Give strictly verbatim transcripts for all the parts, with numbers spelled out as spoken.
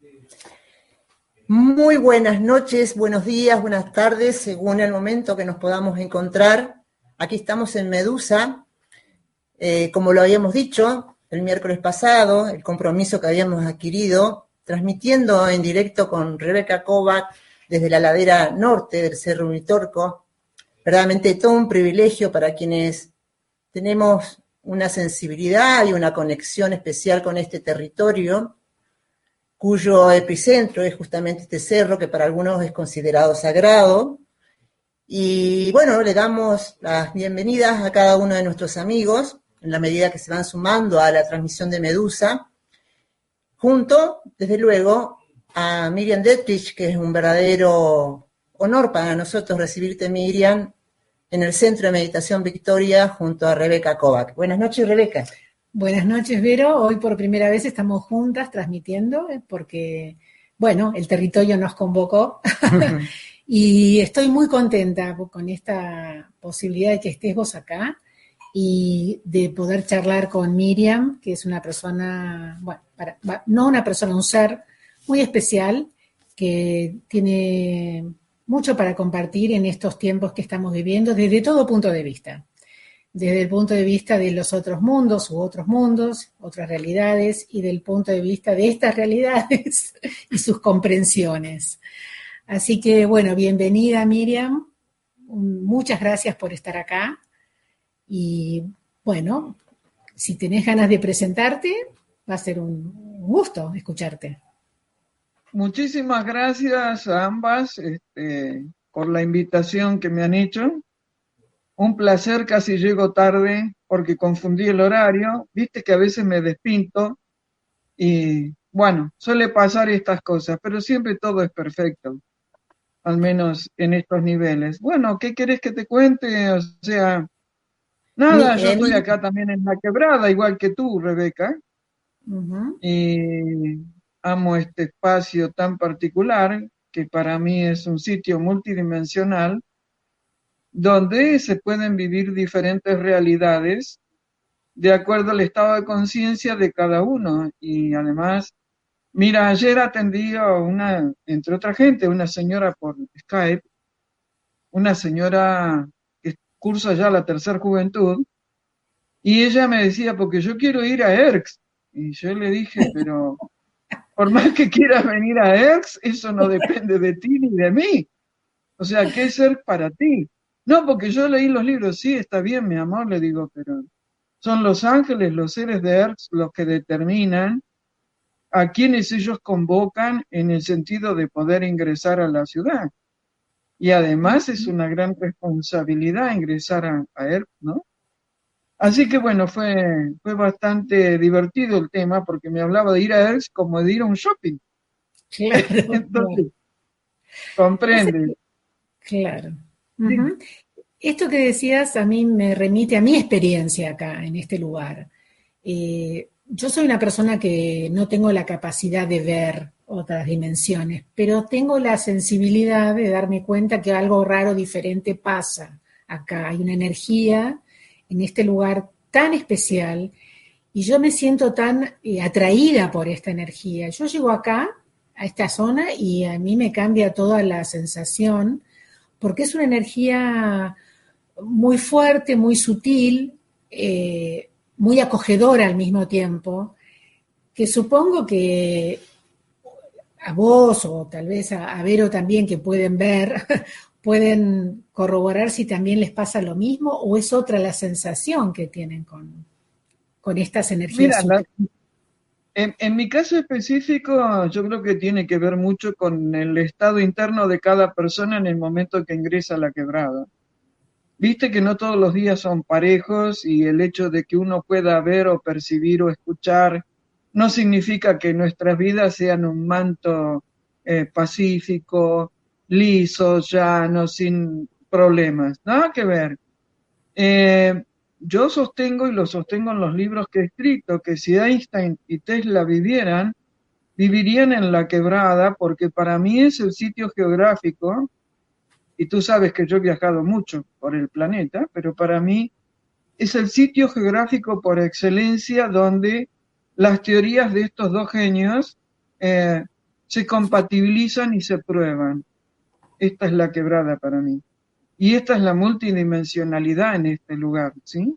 Muy buenas noches, buenos días, buenas tardes, según el momento que nos podamos encontrar. Aquí estamos en Medusa, eh, como lo habíamos dicho el miércoles pasado, el compromiso que habíamos adquirido, transmitiendo en directo con Rebeca Kovac desde la ladera norte del Cerro Unitorco. Verdaderamente todo un privilegio para quienes tenemos una sensibilidad y una conexión especial con este territorio, cuyo epicentro es justamente este cerro que para algunos es considerado sagrado. Y bueno, le damos las bienvenidas a cada uno de nuestros amigos, en la medida que se van sumando a la transmisión de Medusa, junto, desde luego, a Miriam Detrich, que es un verdadero honor para nosotros recibirte, Miriam, en el Centro de Meditación Victoria, junto a Rebeca Kovac. Buenas noches, Rebeca. Buenas noches, Vero. Hoy por primera vez estamos juntas transmitiendo porque, bueno, el territorio nos convocó y estoy muy contenta con esta posibilidad de que estés vos acá y de poder charlar con Miriam, que es una persona, bueno, para, no una persona, un ser muy especial que tiene mucho para compartir en estos tiempos que estamos viviendo desde todo punto de vista. Desde el punto de vista de los otros mundos u otros mundos, otras realidades, y del punto de vista de estas realidades y sus comprensiones. Así que, bueno, bienvenida, Miriam. Muchas gracias por estar acá. Y, bueno, si tenés ganas de presentarte, va a ser un gusto escucharte. Muchísimas gracias a ambas este, por la invitación que me han hecho. Un placer, casi llego tarde porque confundí el horario. Viste que a veces me despinto y bueno, suele pasar estas cosas, pero siempre todo es perfecto, al menos en estos niveles. Bueno, ¿qué querés que te cuente? O sea, nada, Mi, yo eh, estoy acá también en La Quebrada, igual que tú, Rebeca, Uh-huh. y amo este espacio tan particular que para mí es un sitio multidimensional donde se pueden vivir diferentes realidades de acuerdo al estado de conciencia de cada uno. Y además, mira, ayer atendí a una, entre otra gente, una señora por Skype, una señora que cursa ya la tercera juventud, y ella me decía, porque yo quiero ir a E R C. Y yo le dije, pero por más que quieras venir a E R C, eso no depende de ti ni de mí. O sea, ¿qué es E R C para ti? No, porque yo leí los libros, sí, está bien, mi amor, le digo, pero son los ángeles, los seres de E R C, los que determinan a quienes ellos convocan en el sentido de poder ingresar a la ciudad. Y además es una gran responsabilidad ingresar a, a E R C, ¿no? Así que bueno, fue, fue bastante divertido el tema porque me hablaba de ir a E R C como de ir a un shopping. Claro. Entonces, Pasa comprende. que, claro. Sí. Uh-huh. Esto que decías a mí me remite a mi experiencia acá, en este lugar. Eh, yo soy una persona que no tengo la capacidad de ver otras dimensiones, pero tengo la sensibilidad de darme cuenta que algo raro, diferente pasa acá. Hay una energía en este lugar tan especial y yo me siento tan eh, atraída por esta energía. Yo llego acá, a esta zona, y a mí me cambia toda la sensación, porque es una energía muy fuerte, muy sutil, eh, muy acogedora al mismo tiempo, que supongo que a vos o tal vez a, a Vero también, que pueden ver, pueden corroborar si también les pasa lo mismo o es otra la sensación que tienen con, con estas energías Mira, la- sutiles. en, en mi caso específico, yo creo que tiene que ver mucho con el estado interno de cada persona en el momento que ingresa a la quebrada. Viste que no todos los días son parejos y el hecho de que uno pueda ver o percibir o escuchar no significa que nuestras vidas sean un manto eh, pacífico, liso, llano, sin problemas. Nada que ver. Eh, yo sostengo y lo sostengo en los libros que he escrito, que si Einstein y Tesla vivieran, vivirían en la quebrada, porque para mí es el sitio geográfico, y tú sabes que yo he viajado mucho por el planeta, pero para mí es el sitio geográfico por excelencia donde las teorías de estos dos genios eh, se compatibilizan y se prueban. Esta es la quebrada para mí. Y esta es la multidimensionalidad en este lugar, ¿sí?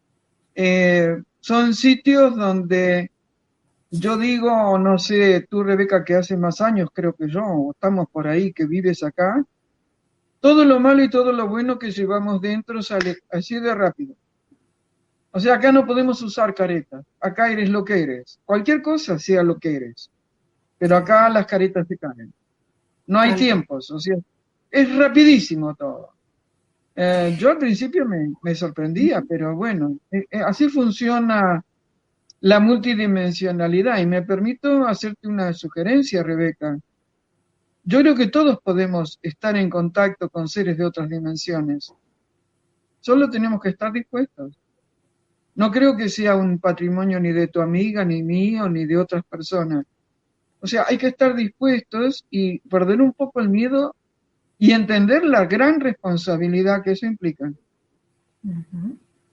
Eh, son sitios donde yo digo, no sé, tú Rebeca, que hace más años creo que yo, o estamos por ahí, que vives acá, todo lo malo y todo lo bueno que llevamos dentro sale así de rápido. O sea, acá no podemos usar caretas, acá eres lo que eres, cualquier cosa sea lo que eres, pero acá las caretas se caen. No hay tiempos, o sea, es rapidísimo todo. Eh, yo al principio me, me sorprendía, pero bueno, eh, eh, así funciona la multidimensionalidad. Y me permito hacerte una sugerencia, Rebeca. Yo creo que todos podemos estar en contacto con seres de otras dimensiones. Solo tenemos que estar dispuestos. No creo que sea un patrimonio ni de tu amiga, ni mío, ni de otras personas. O sea, hay que estar dispuestos y perder un poco el miedo y entender la gran responsabilidad que eso implica. Uh-huh.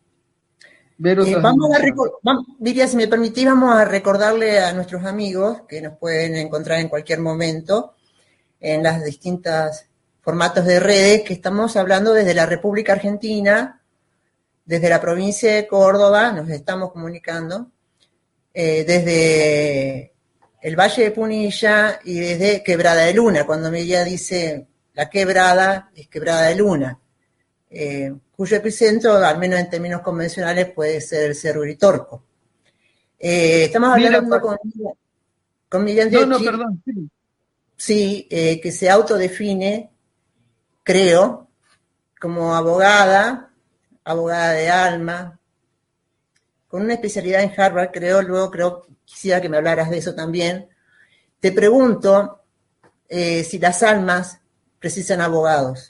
Ver Eh, otras vamos a dimensiones. vamos, Miriam, si me permitís, vamos a recordarle a nuestros amigos que nos pueden encontrar en cualquier momento en las distintas formatos de redes que estamos hablando desde la República Argentina, desde la provincia de Córdoba, nos estamos comunicando, eh, desde el Valle de Punilla y desde Quebrada de Luna. Cuando Miriam dice la quebrada, es Quebrada de Luna, eh, cuyo epicentro, al menos en términos convencionales, puede ser el Cerro Uritorco. Eh, estamos Mira, hablando pa- con, con Miriam no, no, Dechi, perdón. Sí. sí, eh, que se autodefine, creo, como abogada, abogada de alma, con una especialidad en Harvard, creo, luego creo, quisiera que me hablaras de eso también. Te pregunto eh, si las almas precisan abogados.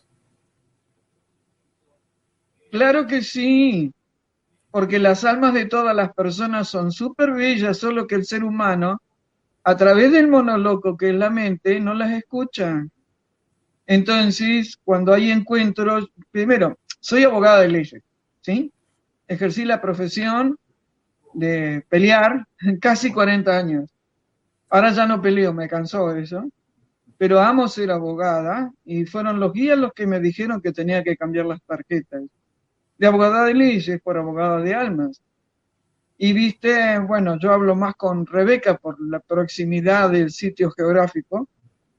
Claro que sí, porque las almas de todas las personas son súper bellas, solo que el ser humano, a través del monoloco que es la mente, no las escucha. Entonces, cuando hay encuentros, primero, soy abogada de leyes, ¿sí? Ejercí la profesión de pelear casi cuarenta años. Ahora ya no peleo, me cansó eso, pero amo ser abogada y fueron los guías los que me dijeron que tenía que cambiar las tarjetas de abogada de leyes por abogada de almas. Y viste, bueno, yo hablo más con Rebeca por la proximidad del sitio geográfico,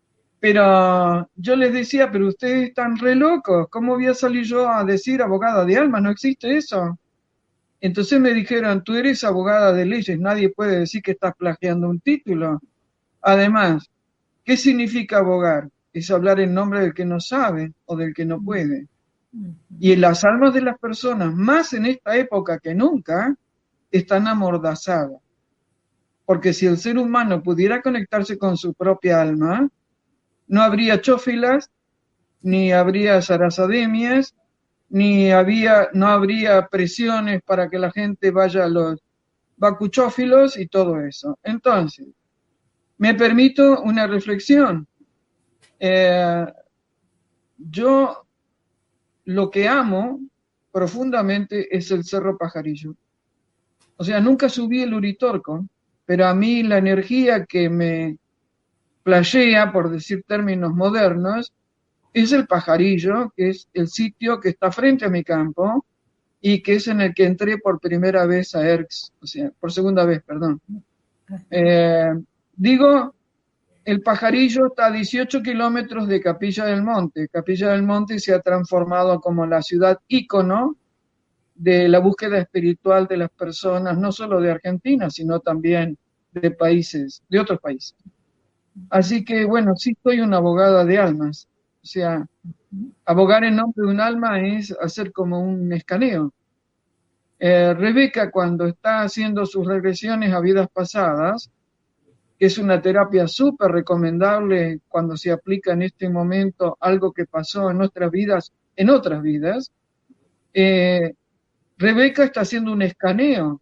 pero yo les decía, pero ustedes están re locos, ¿cómo voy a salir yo a decir abogada de almas? No existe eso. Entonces me dijeron, tú eres abogada de leyes, nadie puede decir que estás plagiando un título. Además, ¿qué significa abogar? Es hablar en nombre del que no sabe o del que no puede. Y en las almas de las personas, más en esta época que nunca, están amordazadas. Porque si el ser humano pudiera conectarse con su propia alma, no habría chófilas, ni habría sarazademias, ni había, no habría presiones para que la gente vaya a los bacuchófilos y todo eso. Entonces, me permito una reflexión. Eh, yo lo que amo profundamente es el Cerro Pajarillo. O sea, nunca subí el Uritorco, pero a mí la energía que me flashea, por decir términos modernos, es el Pajarillo, que es el sitio que está frente a mi campo y que es en el que entré por primera vez a E R C S, o sea, por segunda vez, perdón. Eh, digo, el Pajarillo está a dieciocho kilómetros de Capilla del Monte. Capilla del Monte se ha transformado como la ciudad ícono de la búsqueda espiritual de las personas, no solo de Argentina, sino también de países, de otros países. Así que, bueno, sí soy una abogada de almas. O sea, abogar en nombre de un alma es hacer como un escaneo. Eh, Rebeca, cuando está haciendo sus regresiones a vidas pasadas, que es una terapia súper recomendable cuando se aplica en este momento algo que pasó en nuestras vidas, en otras vidas, eh, Rebeca está haciendo un escaneo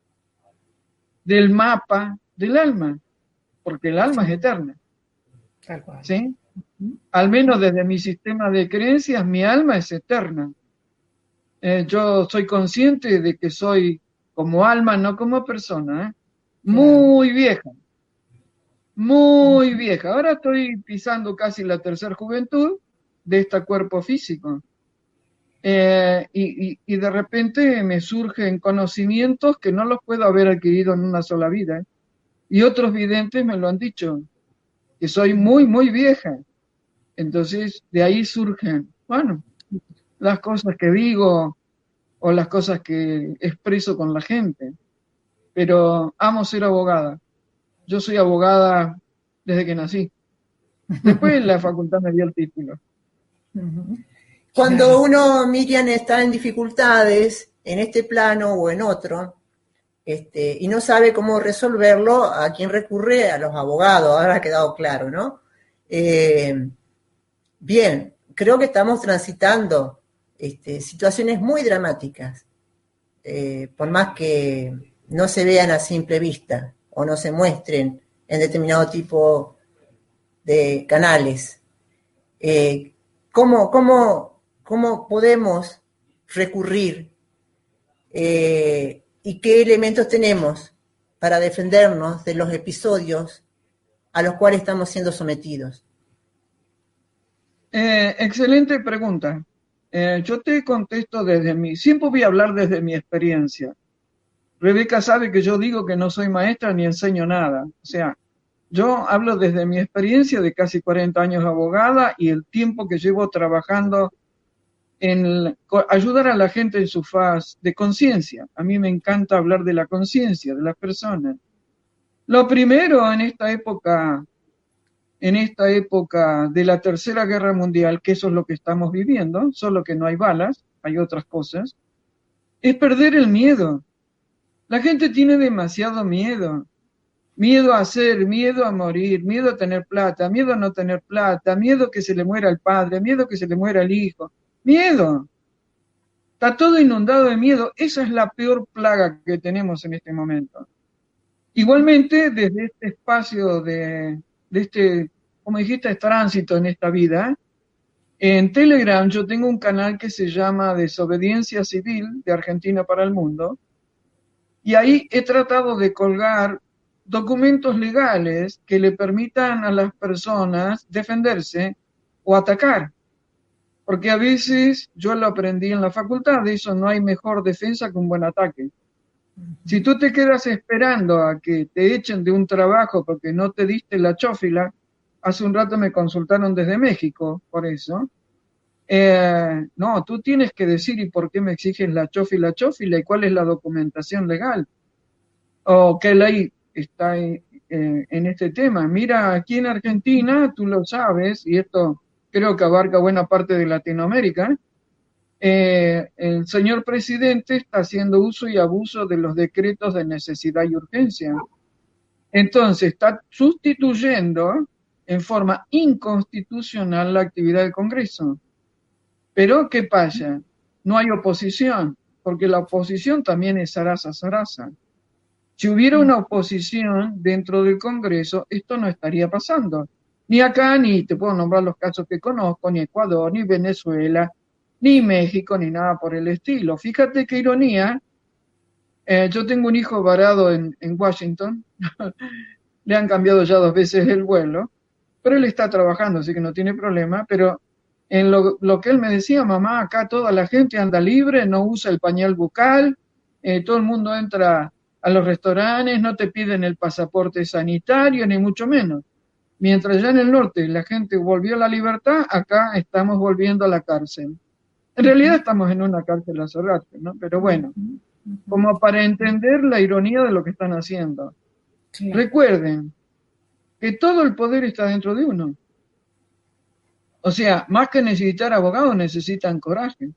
del mapa del alma, porque el alma es eterna. Tal cual. ¿Sí? Al menos desde mi sistema de creencias, mi alma es eterna. Eh, yo soy consciente de que soy como alma, no como persona, ¿eh? Muy vieja, muy vieja. Ahora estoy pisando casi la tercera juventud de este cuerpo físico. Eh, y, y, y de repente me surgen conocimientos que no los puedo haber adquirido en una sola vida. Y otros videntes me lo han dicho, que soy muy, muy vieja. Entonces, de ahí surgen, bueno, las cosas que digo o las cosas que expreso con la gente. Pero amo ser abogada. Yo soy abogada desde que nací. Después la facultad me dio el título. Cuando uno, Miriam, está en dificultades, en este plano o en otro, este, y no sabe cómo resolverlo, ¿a quién recurre? A los abogados, ahora ha quedado claro, ¿no? Eh, bien, creo que estamos transitando este, situaciones muy dramáticas, eh, por más que no se vean a simple vista o no se muestren en determinado tipo de canales. Eh, ¿cómo, cómo, ¿Cómo podemos recurrir eh, y qué elementos tenemos para defendernos de los episodios a los cuales estamos siendo sometidos? Eh, excelente pregunta. Eh, yo te contesto desde mi, siempre voy a hablar desde mi experiencia. Rebeca sabe que yo digo que no soy maestra ni enseño nada. O sea, yo hablo desde mi experiencia de casi cuarenta años abogada y el tiempo que llevo trabajando en ayudar a la gente en su faz de conciencia. A mí me encanta hablar de la conciencia de las personas. Lo primero en esta época, en esta época de la Tercera Guerra Mundial, que eso es lo que estamos viviendo, solo que no hay balas, hay otras cosas, es perder el miedo. La gente tiene demasiado miedo. Miedo a hacer, miedo a morir, miedo a tener plata, miedo a no tener plata, miedo que se le muera el padre, miedo que se le muera el hijo. Miedo. Está todo inundado de miedo. Esa es la peor plaga que tenemos en este momento. Igualmente, desde este espacio de, de este, como dijiste, tránsito en esta vida, en Telegram yo tengo un canal que se llama Desobediencia Civil de Argentina para el Mundo, y ahí he tratado de colgar documentos legales que le permitan a las personas defenderse o atacar. Porque a veces, yo lo aprendí en la facultad, de eso no hay mejor defensa que un buen ataque. Si tú te quedas esperando a que te echen de un trabajo porque no te diste la chófila, hace un rato me consultaron desde México por eso, eh, no, tú tienes que decir y por qué me exiges la chófila, chófila y cuál es la documentación legal o qué ley está en, eh, en este tema. Mira, aquí en Argentina, tú lo sabes, y esto creo que abarca buena parte de Latinoamérica, eh, el señor presidente está haciendo uso y abuso de los decretos de necesidad y urgencia. Entonces, está sustituyendo en forma inconstitucional la actividad del Congreso. Pero, ¿qué pasa? No hay oposición, porque la oposición también es zaraza, zaraza. Si hubiera una oposición dentro del Congreso, esto no estaría pasando. Ni acá, ni te puedo nombrar los casos que conozco, ni Ecuador, ni Venezuela, ni México, ni nada por el estilo. Fíjate qué ironía. Eh, yo tengo un hijo varado en, en Washington. Le han cambiado ya dos veces el vuelo, pero él está trabajando, así que no tiene problema. Pero en lo, lo que él me decía, mamá, acá toda la gente anda libre, no usa el pañal bucal, eh, todo el mundo entra a los restaurantes, no te piden el pasaporte sanitario, ni mucho menos. Mientras ya en el norte la gente volvió a la libertad, acá estamos volviendo a la cárcel. En realidad estamos en una cárcel hace rato, ¿no? Pero bueno, como para entender la ironía de lo que están haciendo. Sí. Recuerden que todo el poder está dentro de uno. O sea, más que necesitar abogados, necesitan coraje.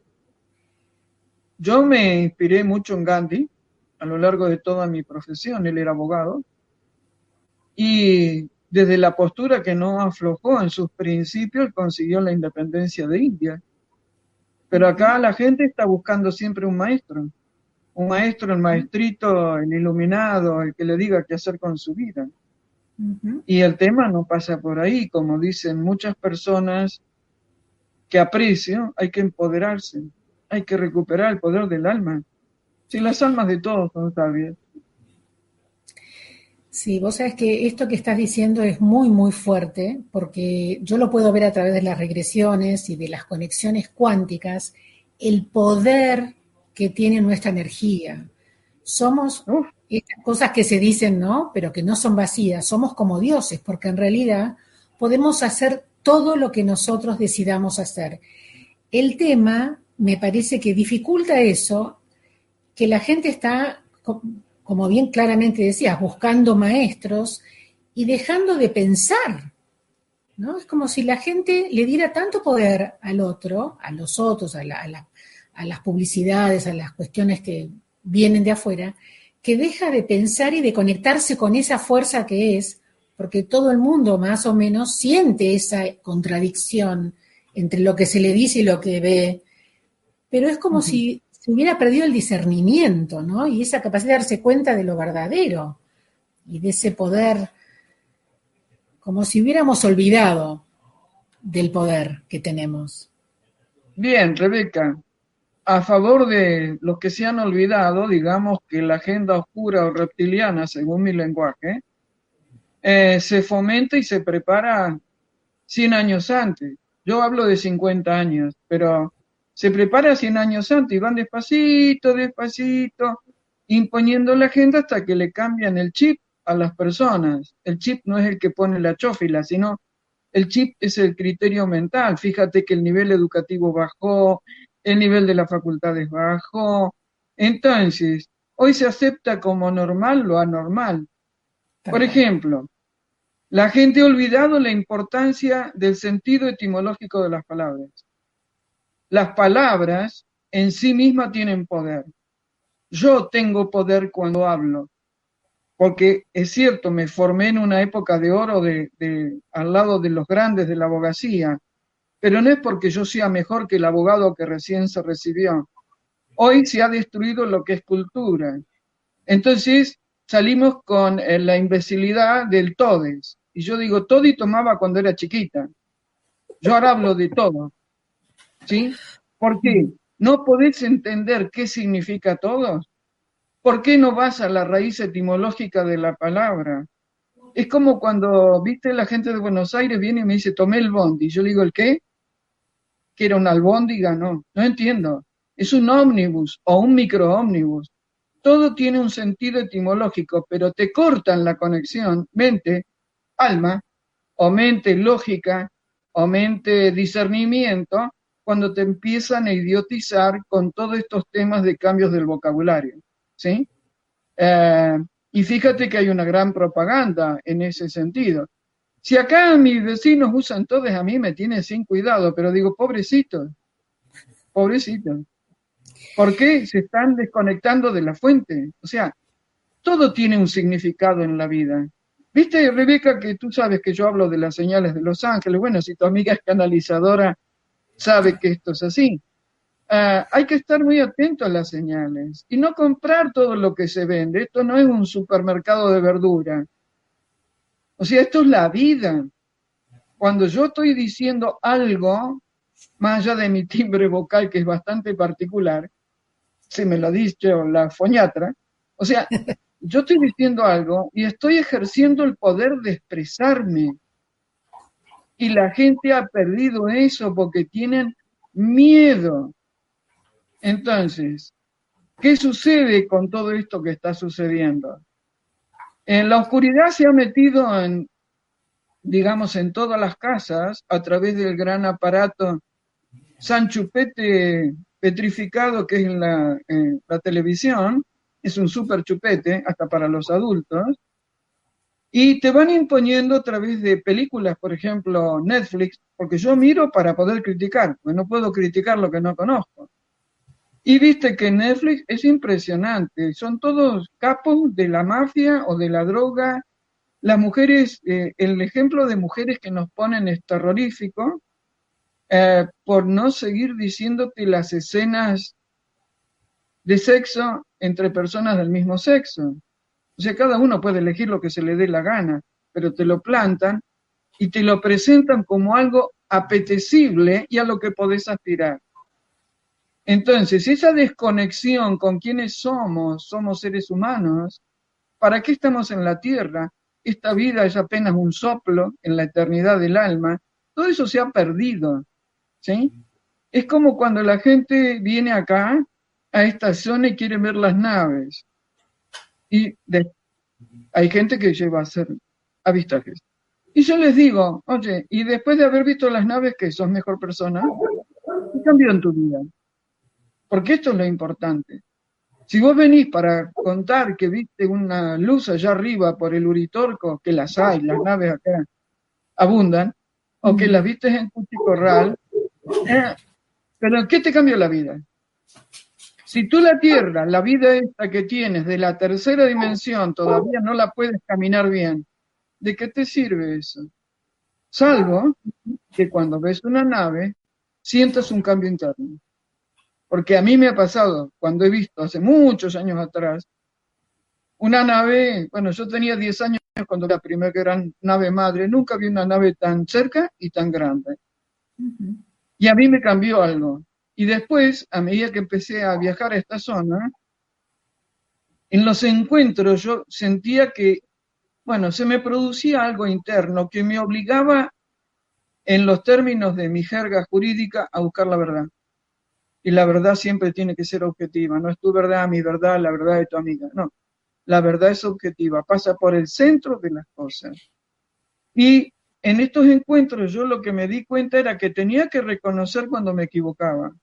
Yo me inspiré mucho en Gandhi a lo largo de toda mi profesión. Él era abogado. Y desde la postura que no aflojó en sus principios, consiguió la independencia de India. Pero acá la gente está buscando siempre un maestro. Un maestro, el maestrito, el iluminado, el que le diga qué hacer con su vida. Uh-huh. Y el tema no pasa por ahí, como dicen muchas personas que aprecio, hay que empoderarse, hay que recuperar el poder del alma. Si las almas de todos son sabias. Sí, vos sabés que esto que estás diciendo es muy, muy fuerte, porque yo lo puedo ver a través de las regresiones y de las conexiones cuánticas, el poder que tiene nuestra energía. Somos Uf, estas cosas que se dicen, ¿no? Pero que no son vacías, somos como dioses, porque en realidad podemos hacer todo lo que nosotros decidamos hacer. El tema, me parece que dificulta eso, que la gente está, como bien claramente decías, buscando maestros y dejando de pensar, ¿no? Es como si la gente le diera tanto poder al otro, a los otros, a, la, a, la, a las publicidades, a las cuestiones que vienen de afuera, que deja de pensar y de conectarse con esa fuerza que es, porque todo el mundo más o menos siente esa contradicción entre lo que se le dice y lo que ve, pero es como ujú. si se hubiera perdido el discernimiento, ¿no? Y esa capacidad de darse cuenta de lo verdadero y de ese poder, como si hubiéramos olvidado del poder que tenemos. Bien, Rebeca, a favor de los que se han olvidado, digamos que la agenda oscura o reptiliana, según mi lenguaje, eh, se fomenta y se prepara cien años antes. Yo hablo de cincuenta años, pero se prepara cien años antes y van despacito, despacito, imponiendo la agenda hasta que le cambian el chip a las personas. El chip no es el que pone la chófila, sino el chip es el criterio mental. Fíjate que el nivel educativo bajó, el nivel de las facultades bajó. Entonces, hoy se acepta como normal lo anormal. Tal Por cual. ejemplo, la gente ha olvidado la importancia del sentido etimológico de las palabras. Las palabras en sí mismas tienen poder. Yo tengo poder cuando hablo, porque es cierto, me formé en una época de oro de, de, al lado de los grandes de la abogacía, pero no es porque yo sea mejor que el abogado que recién se recibió. Hoy se ha destruido lo que es cultura. Entonces salimos con eh, la imbecilidad del todes. Y yo digo, todi tomaba cuando era chiquita. Yo ahora hablo de todo, ¿sí? ¿Por qué? ¿No podés entender qué significa todo? ¿Por qué no vas a la raíz etimológica de la palabra? Es como cuando, viste, la gente de Buenos Aires viene y me dice, tomé el bondi. Yo le digo, ¿el qué? ¿Que era una albóndiga? No, no entiendo. Es un ómnibus o un microómnibus. Todo tiene un sentido etimológico, pero te cortan la conexión mente, alma, o mente lógica, o mente discernimiento, cuando te empiezan a idiotizar con todos estos temas de cambios del vocabulario, ¿sí? Eh, y fíjate que hay una gran propaganda en ese sentido. Si acá mis vecinos usan todos, a mí me tiene sin cuidado, pero digo, pobrecitos, pobrecitos. ¿Por qué se están desconectando de la fuente? O sea, todo tiene un significado en la vida. Viste, Rebeca, que tú sabes que yo hablo de las señales de los ángeles. Bueno, si tu amiga es canalizadora, sabe que esto es así. Uh, hay que estar muy atento a las señales y no comprar todo lo que se vende. Esto no es un supermercado de verdura. O sea, esto es la vida. Cuando yo estoy diciendo algo, más allá de mi timbre vocal, que es bastante particular, si me lo ha dicho la foñatra, o sea, yo estoy diciendo algo y estoy ejerciendo el poder de expresarme. Y la gente ha perdido eso porque tienen miedo. Entonces, ¿qué sucede con todo esto que está sucediendo? En la oscuridad se ha metido en, digamos, en todas las casas a través del gran aparato San Chupete petrificado que es en la, en la televisión, es un super chupete, hasta para los adultos, y te van imponiendo a través de películas, por ejemplo, Netflix, porque yo miro para poder criticar, porque no puedo criticar lo que no conozco. Y viste que Netflix es impresionante, son todos capos de la mafia o de la droga. Las mujeres, eh, el ejemplo de mujeres que nos ponen es terrorífico, eh, por no seguir diciéndote las escenas de sexo entre personas del mismo sexo. O sea, cada uno puede elegir lo que se le dé la gana, pero te lo plantan y te lo presentan como algo apetecible y a lo que podés aspirar. Entonces, esa desconexión con quienes somos, somos seres humanos, ¿Para qué estamos en la tierra? Esta vida es apenas un soplo en la eternidad del alma. Todo eso se ha perdido, ¿sí? Es como cuando la gente viene acá, a esta zona, y quiere ver las naves. Y de, hay gente que lleva a hacer avistajes. Y yo les digo, oye, y después de haber visto las naves, ¿qué? ¿Sos mejor persona? ¿Qué cambió en tu vida? Porque esto es lo importante. Si vos venís para contar que viste una luz allá arriba por el Uritorco, que las hay, las naves acá abundan, o que las viste en Cuchicorral, eh, pero ¿qué te cambió la vida? Si tú la Tierra, la vida esta que tienes de la tercera dimensión, todavía no la puedes caminar bien, ¿de qué te sirve eso? Salvo que cuando ves una nave, sientas un cambio interno. Porque a mí me ha pasado, cuando he visto hace muchos años atrás, una nave, bueno, yo tenía diez años cuando la primera gran nave madre, nunca vi una nave tan cerca y tan grande. Uh-huh. Y a mí me cambió algo. Y después, a medida que empecé a viajar a esta zona, en los encuentros yo sentía que, bueno, se me producía algo interno que me obligaba, en los términos de mi jerga jurídica, a buscar la verdad. Y la verdad siempre tiene que ser objetiva. No es tu verdad, mi verdad, la verdad de tu amiga. No, la verdad es objetiva, pasa por el centro de las cosas. Y en estos encuentros yo lo que me di cuenta era que tenía que reconocer cuando me equivocaba.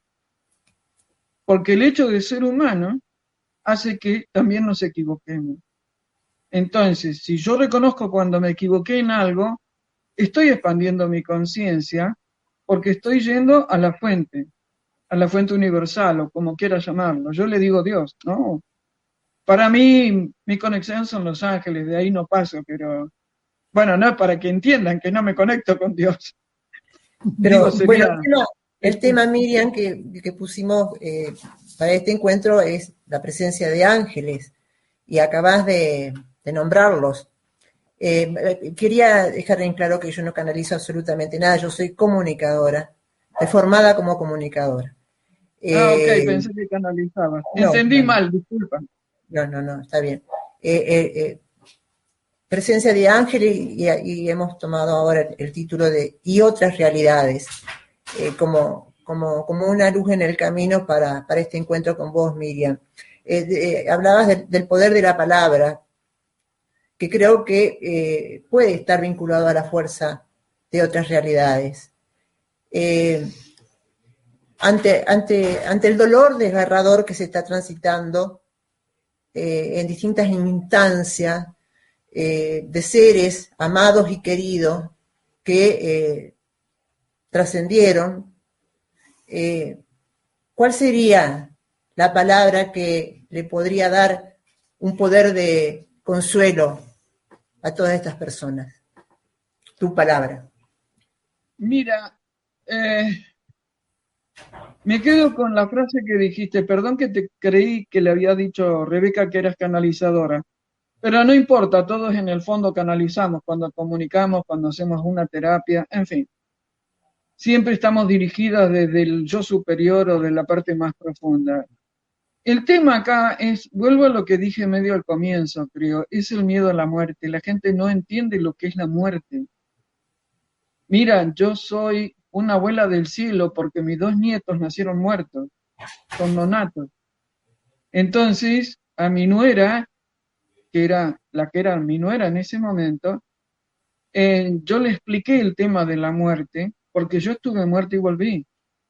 Porque el hecho de ser humano hace que también nos equivoquemos. Entonces, si yo reconozco cuando me equivoqué en algo, estoy expandiendo mi conciencia porque estoy yendo a la fuente, a la fuente universal, o como quiera llamarlo. Yo le digo Dios, ¿no? Para mí, mi conexión son los ángeles, de ahí no paso, pero bueno, no, para que entiendan que no me conecto con Dios. Pero Digo, sería... bueno, el tema, el tema Miriam, que, que pusimos eh, para este encuentro es la presencia de ángeles, y acabas de, de nombrarlos. Eh, quería dejar en claro que yo no canalizo absolutamente nada, yo soy comunicadora, estoy formada como comunicadora. Ah, ok, eh, pensé que canalizaba. Entendí no, no, mal, disculpa. No, no, no, está bien. Eh, eh, eh, presencia de ángeles, y, y hemos tomado ahora el, el título de y otras realidades, eh, como, como, como una luz en el camino para, para este encuentro con vos, Miriam. Eh, de, hablabas de, del poder de la palabra, que creo que eh, puede estar vinculado a la fuerza de otras realidades. Eh, ante, ante, ante el dolor desgarrador que se está transitando eh, en distintas instancias eh, de seres amados y queridos que eh, trascendieron, eh, ¿cuál sería la palabra que le podría dar un poder de consuelo a todas estas personas? Tu palabra. Mira, eh, me quedo con la frase que dijiste, perdón que te creí que le había dicho Rebeca que eras canalizadora, pero no importa, todos en el fondo canalizamos cuando comunicamos, cuando hacemos una terapia, en fin. Siempre estamos dirigidas desde el yo superior o de la parte más profunda. El tema acá es, vuelvo a lo que dije medio al comienzo, creo, es el miedo a la muerte. La gente no entiende lo que es la muerte. Mira, yo soy una abuela del cielo porque mis dos nietos nacieron muertos, son nonatos. Entonces, a mi nuera, que era la que era mi nuera en ese momento, eh, yo le expliqué el tema de la muerte, porque yo estuve muerta y volví.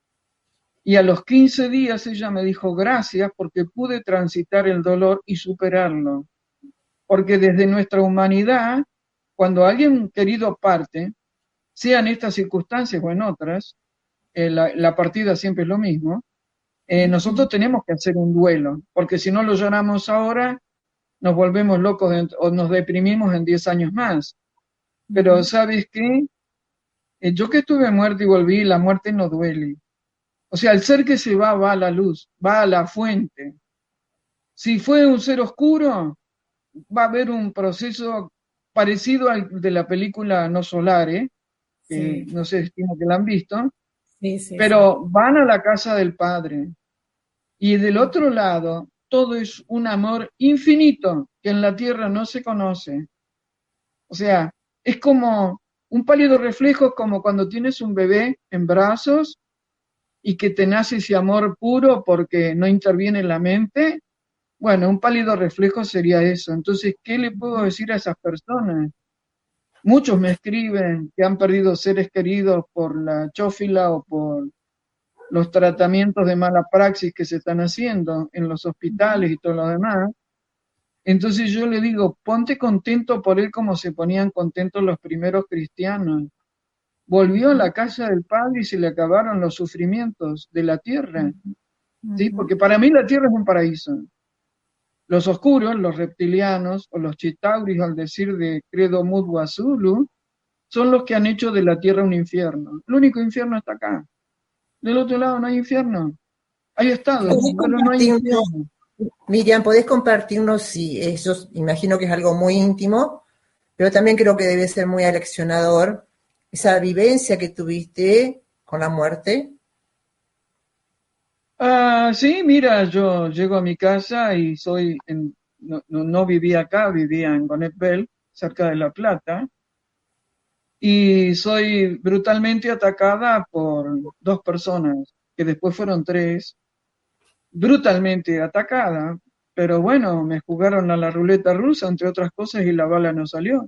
Y a los quince días ella me dijo gracias porque pude transitar el dolor y superarlo. Porque desde nuestra humanidad, cuando alguien querido parte, sea en estas circunstancias o en otras, eh, la, la partida siempre es lo mismo, eh, nosotros tenemos que hacer un duelo, porque si no lo lloramos ahora, nos volvemos locos de, o nos deprimimos en diez años más. Pero ¿sabes qué? Eh, yo que estuve muerta y volví, la muerte no duele. O sea, el ser que se va, va a la luz, va a la fuente. Si fue un ser oscuro, va a haber un proceso parecido al de la película No Solare, que sí. No sé, estimo que la han visto, sí, sí, pero sí. Van a la casa del Padre. Y del otro lado todo es un amor infinito que en la tierra no se conoce. O sea, es como un pálido reflejo, como cuando tienes un bebé en brazos y que te nace ese amor puro porque no interviene la mente. Bueno, un pálido reflejo sería eso. Entonces, ¿qué le puedo decir a esas personas? Muchos me escriben que han perdido seres queridos por la chófila o por los tratamientos de mala praxis que se están haciendo en los hospitales y todo lo demás. Entonces yo le digo, ponte contento por él como se ponían contentos los primeros cristianos. Volvió a la casa del Padre y se le acabaron los sufrimientos de la tierra, ¿sí? Porque para mí la tierra es un paraíso. Los oscuros, los reptilianos o los chitauris, al decir de Credo Mudwa Zulu, son los que han hecho de la tierra un infierno. El único infierno está acá. Del otro lado no hay infierno. Hay estados, pero no hay infierno. Miriam, ¿podés compartirnos si eso, imagino que es algo muy íntimo, pero también creo que debe ser muy aleccionador, esa vivencia que tuviste con la muerte? Ah, sí, mira, yo llego a mi casa y soy, en, no, no, no vivía acá, vivía en Gonetbel, cerca de La Plata, y soy brutalmente atacada por dos personas, que después fueron tres, brutalmente atacada, pero bueno, me jugaron a la ruleta rusa, entre otras cosas, y la bala no salió.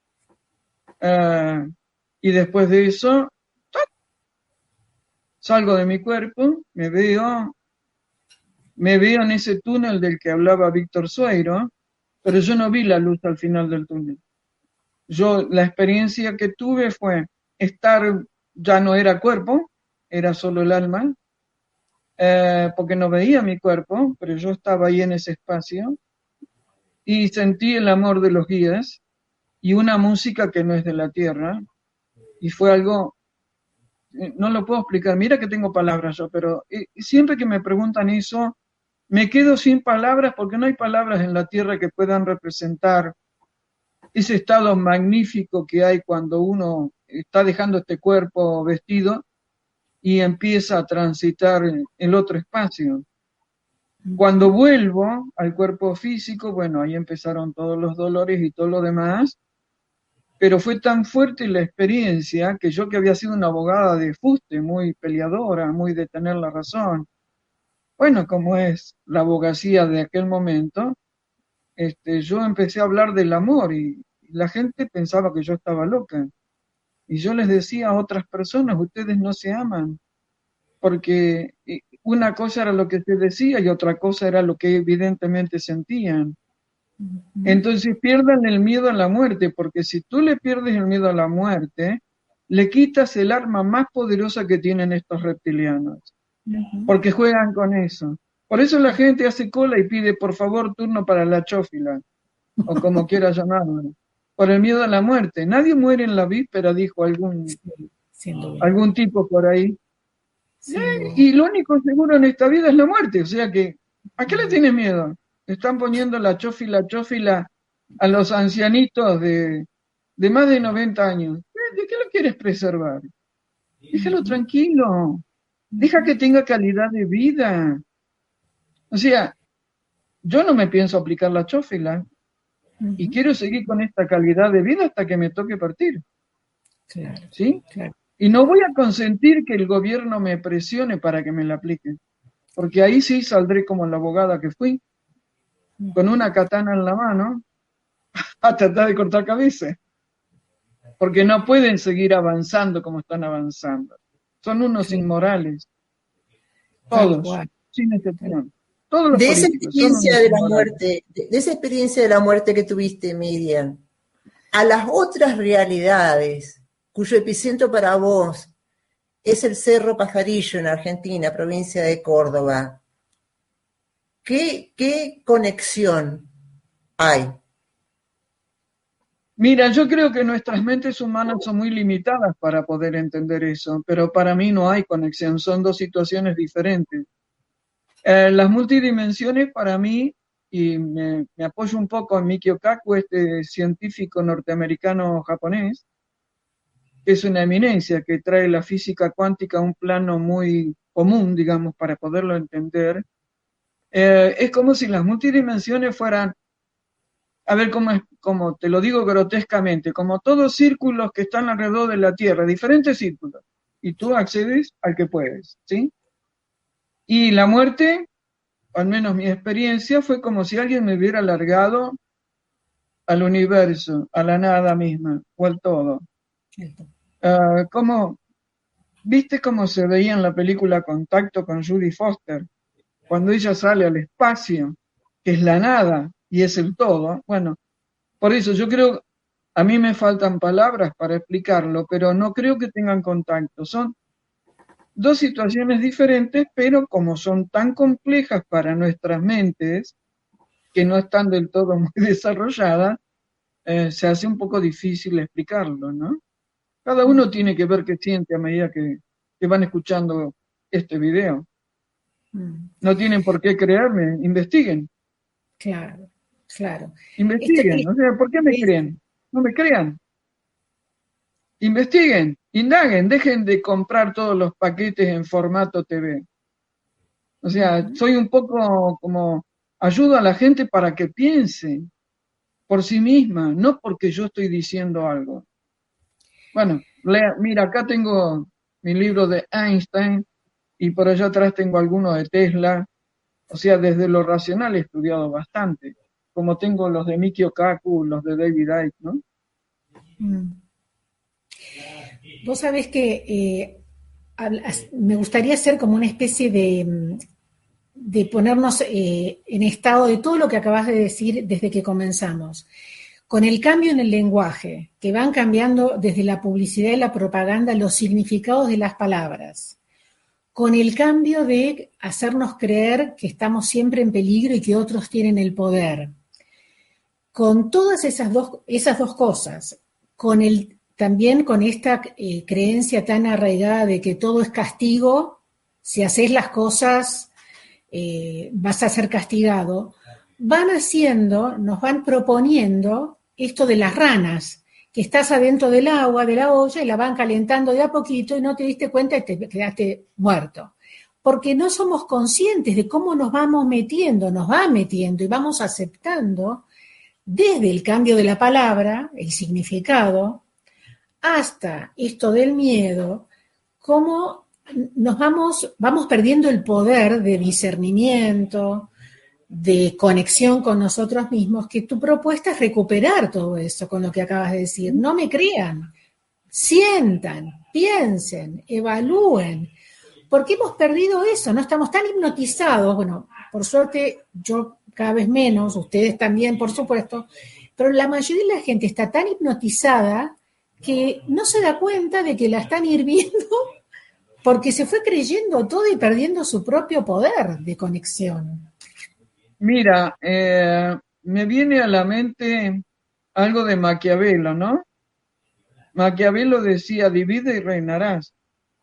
Ah, y después de eso, ¡tac!, salgo de mi cuerpo, me veo, me veo en ese túnel del que hablaba Víctor Sueiro, pero yo no vi la luz al final del túnel. Yo, la experiencia que tuve fue estar, ya no era cuerpo, era solo el alma, eh, porque no veía mi cuerpo, pero yo estaba ahí en ese espacio, y sentí el amor de los guías, y una música que no es de la tierra, y fue algo, eh, no lo puedo explicar, mira que tengo palabras yo, pero eh, siempre que me preguntan eso, me quedo sin palabras porque no hay palabras en la tierra que puedan representar ese estado magnífico que hay cuando uno está dejando este cuerpo vestido y empieza a transitar el otro espacio. Cuando vuelvo al cuerpo físico, bueno, ahí empezaron todos los dolores y todo lo demás, pero fue tan fuerte la experiencia que yo, que había sido una abogada de fuste, muy peleadora, muy de tener la razón, bueno, como es la abogacía de aquel momento, este, yo empecé a hablar del amor y la gente pensaba que yo estaba loca. Y yo les decía a otras personas, ustedes no se aman, porque una cosa era lo que se decía y otra cosa era lo que evidentemente sentían. Entonces pierdan el miedo a la muerte, porque si tú le pierdes el miedo a la muerte, le quitas el arma más poderosa que tienen estos reptilianos, porque juegan con eso. Por eso la gente hace cola y pide por favor turno para la chófila, o como quiera llamarlo, por el miedo a la muerte. Nadie muere en la víspera, dijo algún, sí, algún tipo por ahí. Sí, eh, y lo único seguro en esta vida es la muerte, o sea que, ¿a qué le tienes miedo? Están poniendo la chófila, chófila a los ancianitos de, de más de noventa años. ¿De qué lo quieres preservar? Déjalo tranquilo, deja que tenga calidad de vida. O sea, yo no me pienso aplicar la chófila, uh-huh, y quiero seguir con esta calidad de vida hasta que me toque partir. Claro, ¿sí? Claro. Y no voy a consentir que el gobierno me presione para que me la aplique, porque ahí sí saldré como la abogada que fui, uh-huh, con una katana en la mano, a tratar de cortar cabeza, porque no pueden seguir avanzando como están avanzando. Son unos sí, inmorales, todos, sin excepción. Todos los de esa políticos, experiencia de la muerte, de, de esa experiencia de la muerte que tuviste, Miriam, a las otras realidades cuyo epicentro para vos es el Cerro Pajarillo en Argentina, provincia de Córdoba, ¿qué, qué conexión hay? Mira, yo creo que nuestras mentes humanas son muy limitadas para poder entender eso, pero para mí no hay conexión, son dos situaciones diferentes. Eh, las multidimensiones para mí, y me, me apoyo un poco en Mikio Kaku, este científico norteamericano-japonés, que es una eminencia que trae la física cuántica a un plano muy común, digamos, para poderlo entender. Eh, es como si las multidimensiones fueran, a ver cómo es, como te lo digo grotescamente, como todos círculos que están alrededor de la Tierra, diferentes círculos, y tú accedes al que puedes, ¿sí? Y la muerte, al menos mi experiencia, fue como si alguien me hubiera largado al universo, a la nada misma, o al todo. Uh, como, ¿viste cómo se veía en la película Contacto con Judy Foster? Cuando ella sale al espacio, que es la nada y es el todo. Bueno, por eso yo creo, a mí me faltan palabras para explicarlo, pero no creo que tengan contacto. Son dos situaciones diferentes, pero como son tan complejas para nuestras mentes, que no están del todo muy desarrolladas, eh, se hace un poco difícil explicarlo, ¿no? Cada uno tiene que ver qué siente a medida que, que van escuchando este video. No tienen por qué creerme, investiguen. Claro, claro. Investiguen, Esto, o sea, ¿por qué me es, creen? No me crean. Investiguen, indaguen, dejen de comprar todos los paquetes en formato T V. O sea, uh-huh. Soy un poco como ayudo a la gente para que piense por sí misma, no porque yo estoy diciendo algo. Bueno, lea, mira, acá tengo mi libro de Einstein y por allá atrás tengo algunos de Tesla. O sea, desde lo racional he estudiado bastante, como tengo los de Mikio Kaku, los de David Icke, ¿no? Mm. Vos sabés que eh, me gustaría hacer como una especie de, de ponernos eh, en estado de todo lo que acabas de decir desde que comenzamos. Con el cambio en el lenguaje, que van cambiando desde la publicidad y la propaganda los significados de las palabras, con el cambio de hacernos creer que estamos siempre en peligro y que otros tienen el poder, con todas esas dos, esas dos cosas, con el, también con esta eh, creencia tan arraigada de que todo es castigo, si haces las cosas eh, vas a ser castigado, van haciendo, nos van proponiendo esto de las ranas, que estás adentro del agua, de la olla, y la van calentando de a poquito y no te diste cuenta y te quedaste muerto. Porque no somos conscientes de cómo nos vamos metiendo, nos va metiendo y vamos aceptando desde el cambio de la palabra, el significado, hasta esto del miedo, cómo nos vamos, vamos perdiendo el poder de discernimiento, de conexión con nosotros mismos, que tu propuesta es recuperar todo eso con lo que acabas de decir. No me crean, sientan, piensen, evalúen, porque hemos perdido eso, no estamos tan hipnotizados. Bueno, por suerte yo cada vez menos, ustedes también, por supuesto, pero la mayoría de la gente está tan hipnotizada que no se da cuenta de que la están hirviendo porque se fue creyendo todo y perdiendo su propio poder de conexión. Mira, eh, me viene a la mente algo de Maquiavelo, ¿no? Maquiavelo decía, divide y reinarás.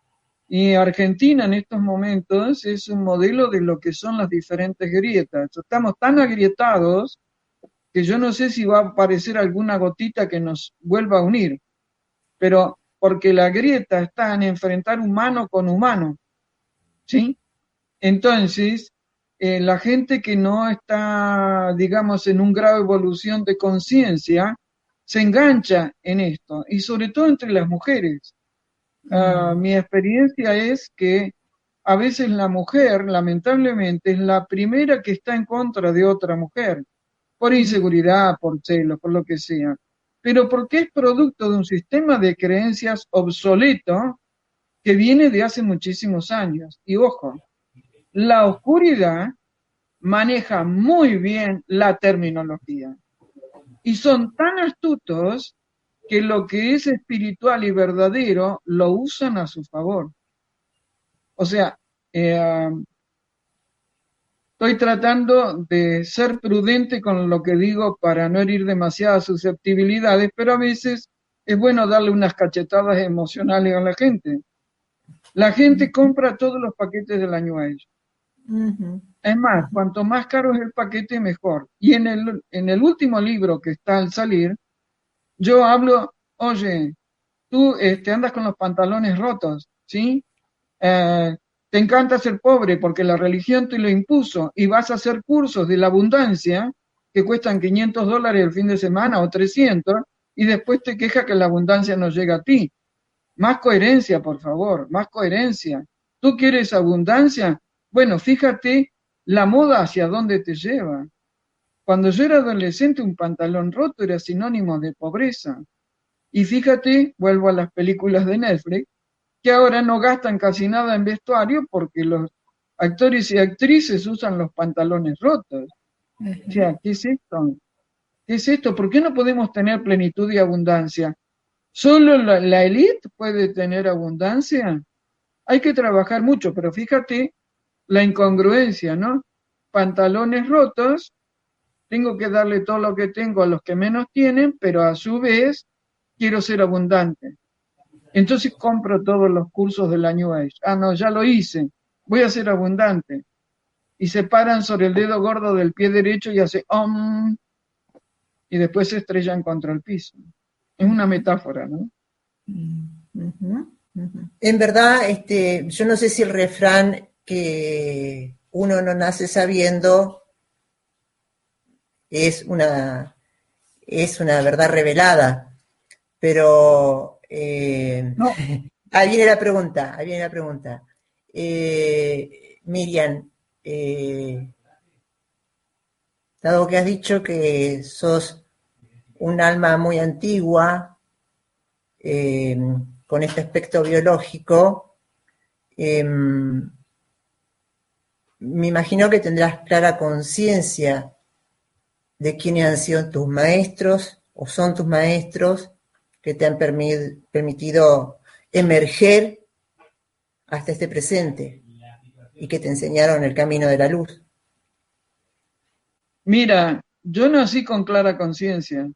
Y Argentina en estos momentos es un modelo de lo que son las diferentes grietas. Estamos tan agrietados que yo no sé si va a aparecer alguna gotita que nos vuelva a unir, pero porque la grieta está en enfrentar humano con humano, ¿sí? Entonces, eh, la gente que no está, digamos, en un grado de evolución de conciencia, se engancha en esto, y sobre todo entre las mujeres. Uh, mi experiencia es que a veces la mujer, lamentablemente, es la primera que está en contra de otra mujer, por inseguridad, por celos, por lo que sea, pero porque es producto de un sistema de creencias obsoleto que viene de hace muchísimos años. Y ojo, la oscuridad maneja muy bien la terminología y son tan astutos que lo que es espiritual y verdadero lo usan a su favor. O sea, eh, estoy tratando de ser prudente con lo que digo para no herir demasiadas susceptibilidades, pero a veces es bueno darle unas cachetadas emocionales a la gente. La gente compra todos los paquetes del año a ellos. Uh-huh. Es más, cuanto más caro es el paquete, mejor. Y en el, en el último libro que está al salir, yo hablo, oye, tú este, andas con los pantalones rotos, ¿sí? Eh, te encanta ser pobre porque la religión te lo impuso y vas a hacer cursos de la abundancia que cuestan quinientos dólares el fin de semana o trescientos y después te quejas que la abundancia no llega a ti. Más coherencia, por favor, más coherencia. ¿Tú quieres abundancia? Bueno, fíjate la moda hacia dónde te lleva. Cuando yo era adolescente, un pantalón roto era sinónimo de pobreza. Y fíjate, vuelvo a las películas de Netflix, que ahora no gastan casi nada en vestuario porque los actores y actrices usan los pantalones rotos. O sea, ¿qué es esto? ¿Qué es esto? ¿Por qué no podemos tener plenitud y abundancia? ¿Solo la, la élite puede tener abundancia? Hay que trabajar mucho, pero fíjate la incongruencia, ¿no? Pantalones rotos, tengo que darle todo lo que tengo a los que menos tienen, pero a su vez quiero ser abundante. Entonces compro todos los cursos de la New Age. Ah, no, ya lo hice, voy a ser abundante. Y se paran sobre el dedo gordo del pie derecho y hace om, y después se estrellan contra el piso. Es una metáfora, ¿no? Uh-huh, uh-huh. En verdad, este, yo no sé si el refrán que uno no nace sabiendo es una, es una verdad revelada, pero eh, no. ahí viene la pregunta, ahí viene la pregunta. Eh, Miriam, eh, dado que has dicho que sos un alma muy antigua, eh, con este aspecto biológico, eh, me imagino que tendrás clara conciencia de quiénes han sido tus maestros o son tus maestros que te han permi- permitido emerger hasta este presente y que te enseñaron el camino de la luz. Mira, yo nací con clara conciencia.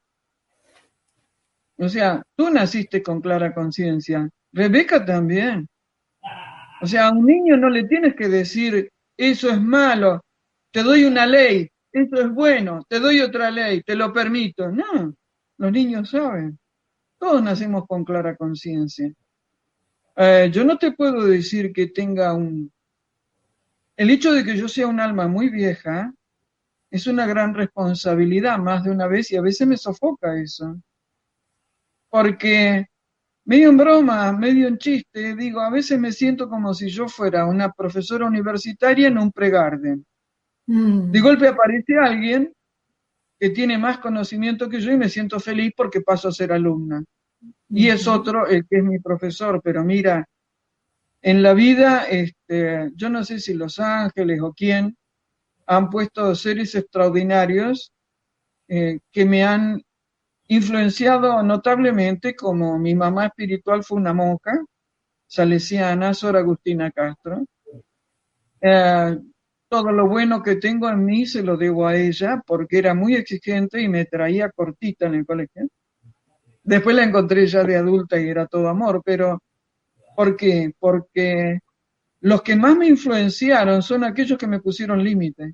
O sea, tú naciste con clara conciencia. Rebeca también. O sea, a un niño no le tienes que decir, eso es malo, te doy una ley, eso es bueno, te doy otra ley, te lo permito. No, los niños saben. Todos nacemos con clara conciencia. Eh, yo no te puedo decir que tenga un... El hecho de que yo sea un alma muy vieja es una gran responsabilidad más de una vez y a veces me sofoca eso. Porque medio en broma, medio en chiste, digo, a veces me siento como si yo fuera una profesora universitaria en un pregarden. Mm. De golpe aparece alguien que tiene más conocimiento que yo y me siento feliz porque paso a ser alumna. Mm. Y es otro el que es mi profesor, pero mira, en la vida, este, yo no sé si Los Ángeles o quién han puesto seres extraordinarios eh, que me han influenciado notablemente, como mi mamá espiritual fue una monja salesiana, Sor Agustina Castro. Eh, todo lo bueno que tengo en mí se lo debo a ella, porque era muy exigente y me traía cortita en el colegio. Después la encontré ya de adulta y era todo amor, pero ¿por qué? Porque los que más me influenciaron son aquellos que me pusieron límite.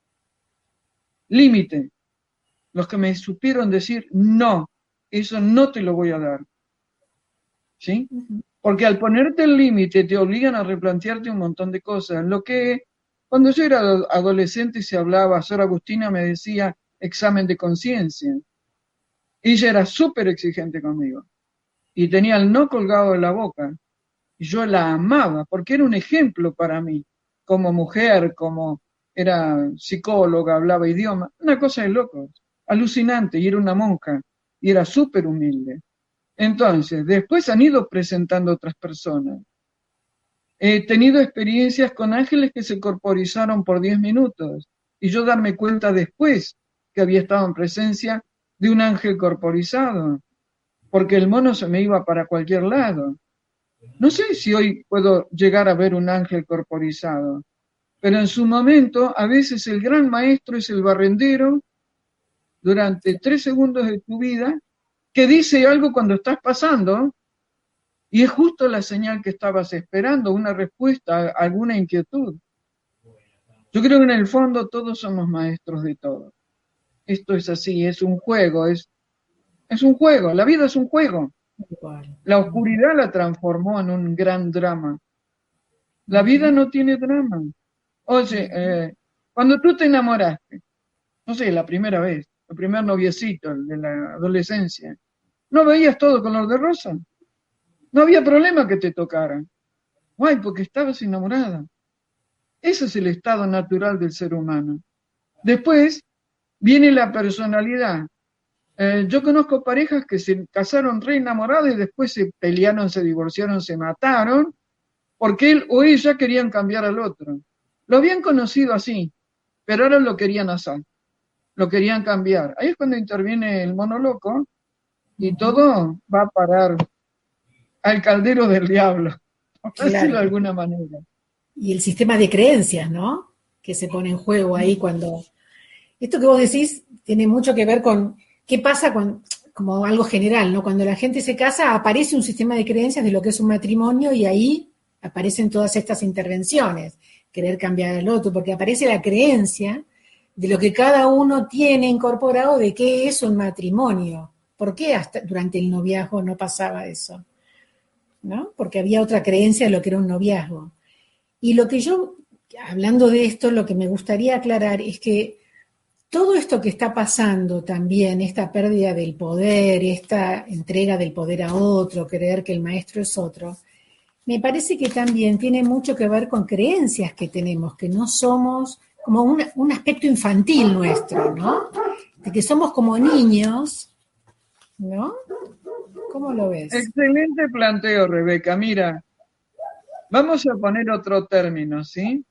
Límite. Los que me supieron decir, no, eso no te lo voy a dar. ¿Sí? Porque al ponerte el límite te obligan a replantearte un montón de cosas. Lo que cuando yo era adolescente y se hablaba, Sor Agustina me decía examen de conciencia. Ella era súper exigente conmigo y tenía el no colgado de la boca. Y yo la amaba porque era un ejemplo para mí, como mujer, como era psicóloga, hablaba idioma, una cosa de locos, alucinante, y era una monja, y era súper humilde. Entonces, después han ido presentando otras personas. He tenido experiencias con ángeles que se corporizaron por diez minutos, y yo darme cuenta después que había estado en presencia de un ángel corporizado, porque el mono se me iba para cualquier lado. No sé si hoy puedo llegar a ver un ángel corporizado, pero en su momento a veces el gran maestro es el barrendero durante tres segundos de tu vida que dice algo cuando estás pasando y es justo la señal que estabas esperando, una respuesta a alguna inquietud. Yo creo que en el fondo todos somos maestros de todo. Esto es así, es un juego, es, es un juego, la vida es un juego. La oscuridad la transformó en un gran drama. La vida no tiene drama. Oye, eh, cuando tú te enamoraste, no sé, la primera vez, el primer noviecito, el de la adolescencia, ¿no veías todo color de rosa? No había problema que te tocaran. Guay, porque estabas enamorada. Ese es el estado natural del ser humano. Después viene la personalidad. Eh, yo conozco parejas que se casaron re enamoradas y después se pelearon, se divorciaron, se mataron, porque él o ella querían cambiar al otro. Lo habían conocido así, pero ahora lo querían hacer, lo querían cambiar. Ahí es cuando interviene el mono loco y todo va a parar al caldero del diablo, por decirlo de Claro. alguna manera. Y el sistema de creencias, ¿no? Que se pone en juego ahí cuando... Esto que vos decís tiene mucho que ver con qué pasa con, como algo general, ¿no? Cuando la gente se casa aparece un sistema de creencias de lo que es un matrimonio y ahí aparecen todas estas intervenciones, querer cambiar al otro, porque aparece la creencia de lo que cada uno tiene incorporado de qué es un matrimonio. ¿Por qué hasta durante el noviazgo no pasaba eso? ¿No? Porque había otra creencia de lo que era un noviazgo. Y lo que yo, hablando de esto, lo que me gustaría aclarar es que todo esto que está pasando también, esta pérdida del poder, esta entrega del poder a otro, creer que el maestro es otro, me parece que también tiene mucho que ver con creencias que tenemos, que no somos, como un, un aspecto infantil nuestro, ¿no? De que somos como niños, ¿no? ¿Cómo lo ves? Excelente planteo, Rebeca. Mira, vamos a poner otro término, ¿sí?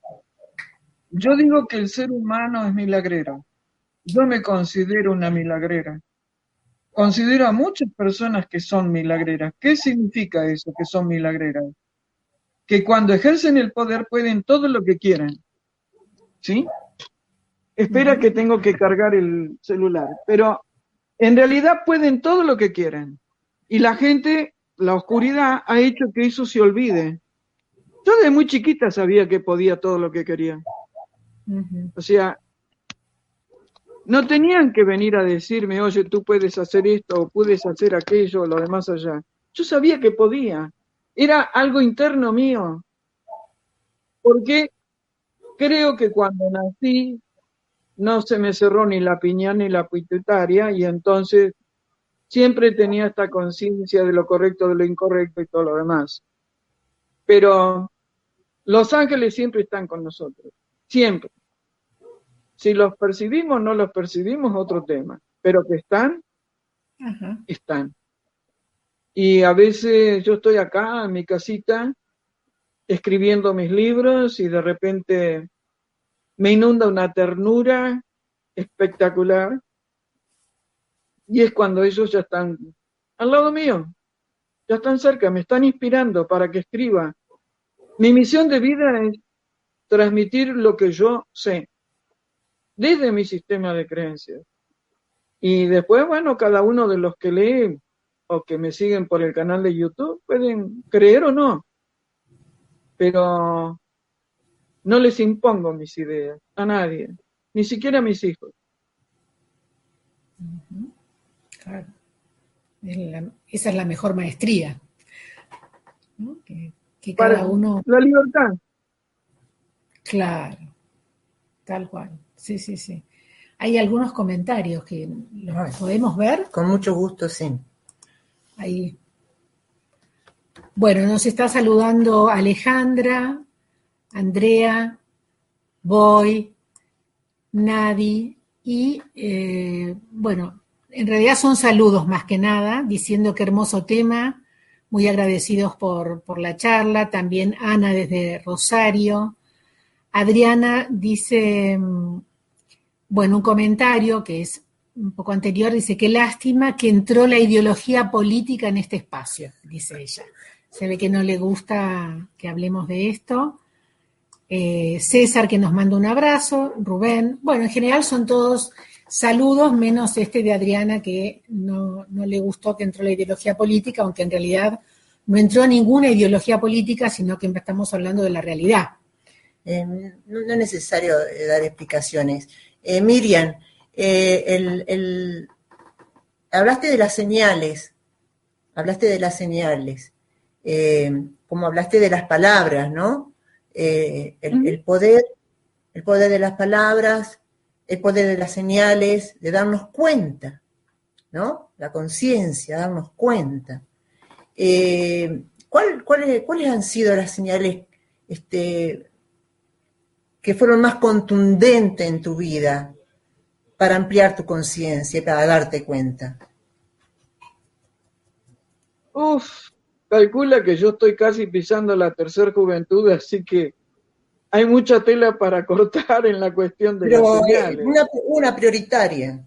Yo digo que el ser humano es milagrero. Yo me considero una milagrera. Considero a muchas personas que son milagreras. ¿Qué significa eso, que son milagreras? Que cuando ejercen el poder pueden todo lo que quieran, ¿sí? Espera que tengo que cargar el celular, pero en realidad pueden todo lo que quieran. Y la gente, la oscuridad, ha hecho que eso se olvide. Yo desde muy chiquita sabía que podía todo lo que quería. Uh-huh. O sea, no tenían que venir a decirme, oye, tú puedes hacer esto, o puedes hacer aquello, o lo demás allá. Yo sabía que podía. Era algo interno mío. Porque creo que cuando nací, no se me cerró ni la piña ni la pituitaria, y entonces siempre tenía esta conciencia de lo correcto, de lo incorrecto y todo lo demás. Pero los ángeles siempre están con nosotros, siempre. Si los percibimos o no los percibimos, otro tema. Pero que están, Ajá. están. Y a veces yo estoy acá en mi casita escribiendo mis libros y de repente me inunda una ternura espectacular. Y es cuando ellos ya están al lado mío, ya están cerca, me están inspirando para que escriba. Mi misión de vida es transmitir lo que yo sé, desde mi sistema de creencias. Y después, bueno, cada uno de los que leen o que me siguen por el canal de YouTube pueden creer o no, pero no les impongo mis ideas a nadie, ni siquiera a mis hijos. Uh-huh. Claro. Es la, esa es la mejor maestría, ¿no? Que, que cada Para uno... la libertad. Claro, tal cual. Sí, sí, sí. Hay algunos comentarios que los Ay, podemos ver. con mucho gusto, sí. Ahí. Bueno, nos está saludando Alejandra, Andrea, Boy, Nadi y, eh, bueno, en realidad son saludos más que nada, diciendo qué hermoso tema, muy agradecidos por, por la charla, también Ana desde Rosario. Adriana dice, bueno, un comentario que es un poco anterior, dice, qué lástima que entró la ideología política en este espacio, dice ella. Se ve que no le gusta que hablemos de esto. Eh, César, que nos manda un abrazo, Rubén, bueno, en general son todos saludos, menos este de Adriana, que no, no le gustó que entró la ideología política, aunque en realidad no entró ninguna ideología política, sino que estamos hablando de la realidad. Eh, no, no es necesario eh, dar explicaciones. Eh, Miriam, eh, el, el, hablaste de las señales, hablaste de las señales, eh, como hablaste de las palabras, ¿no? eh, el, el poder, el poder de las palabras, el poder de las señales, de darnos cuenta, ¿no? La conciencia, darnos cuenta. Eh, ¿cuál, cuál, ¿Cuáles han sido las señales este, que fueron más contundentes en tu vida para ampliar tu conciencia, para darte cuenta? Uf, calcula que yo estoy casi pisando la tercera juventud, así que hay mucha tela para cortar en la cuestión de Pero las eh, señales. una, una prioritaria.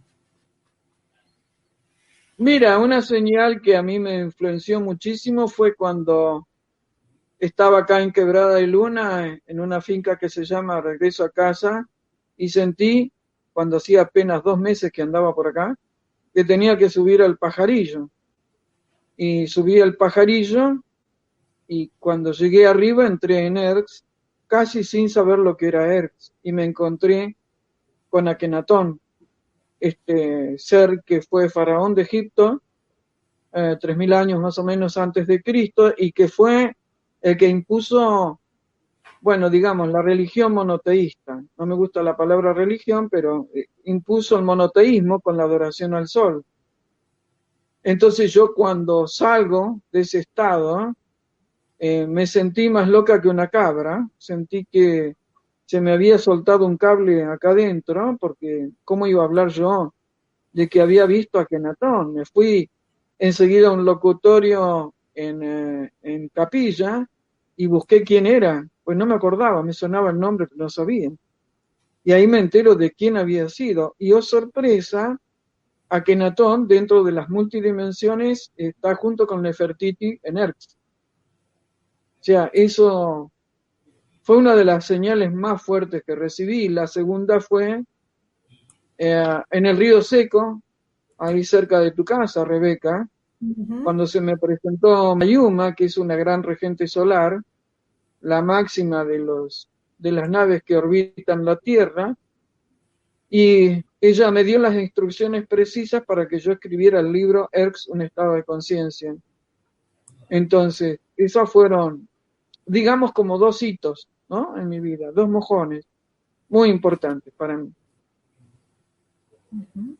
Mira, una señal que a mí me influenció muchísimo fue cuando estaba acá en Quebrada de Luna, en una finca que se llama Regreso a Casa, y sentí, cuando hacía apenas dos meses que andaba por acá, que tenía que subir al Pajarillo. Y subí al Pajarillo, y cuando llegué arriba entré en Erx, casi sin saber lo que era Erx, y me encontré con Akenatón, este ser que fue faraón de Egipto, eh, tres mil años más o menos antes de Cristo, y que fue el que impuso, bueno, digamos, la religión monoteísta. No me gusta la palabra religión, pero eh, impuso el monoteísmo con la adoración al sol. Entonces yo cuando salgo de ese estado, eh, me sentí más loca que una cabra, sentí que se me había soltado un cable acá adentro, porque ¿cómo iba a hablar yo de que había visto a Akenatón? Me fui enseguida a un locutorio en, eh, en Capilla y busqué quién era, pues no me acordaba, me sonaba el nombre, pero no sabía. Y ahí me entero de quién había sido. Y oh sorpresa, Akenatón, dentro de las multidimensiones, está junto con Nefertiti en Erx. O sea, eso fue una de las señales más fuertes que recibí. La segunda fue eh, en el Río Seco, ahí cerca de tu casa, Rebeca, uh-huh. Cuando se me presentó Mayuma, que es una gran regente solar, la máxima de, los, de las naves que orbitan la Tierra, y ella me dio las instrucciones precisas para que yo escribiera el libro Erx, un estado de conciencia. Entonces, esos fueron, digamos, como dos hitos, ¿no? En mi vida, dos mojones muy importantes para mí. Uh-huh.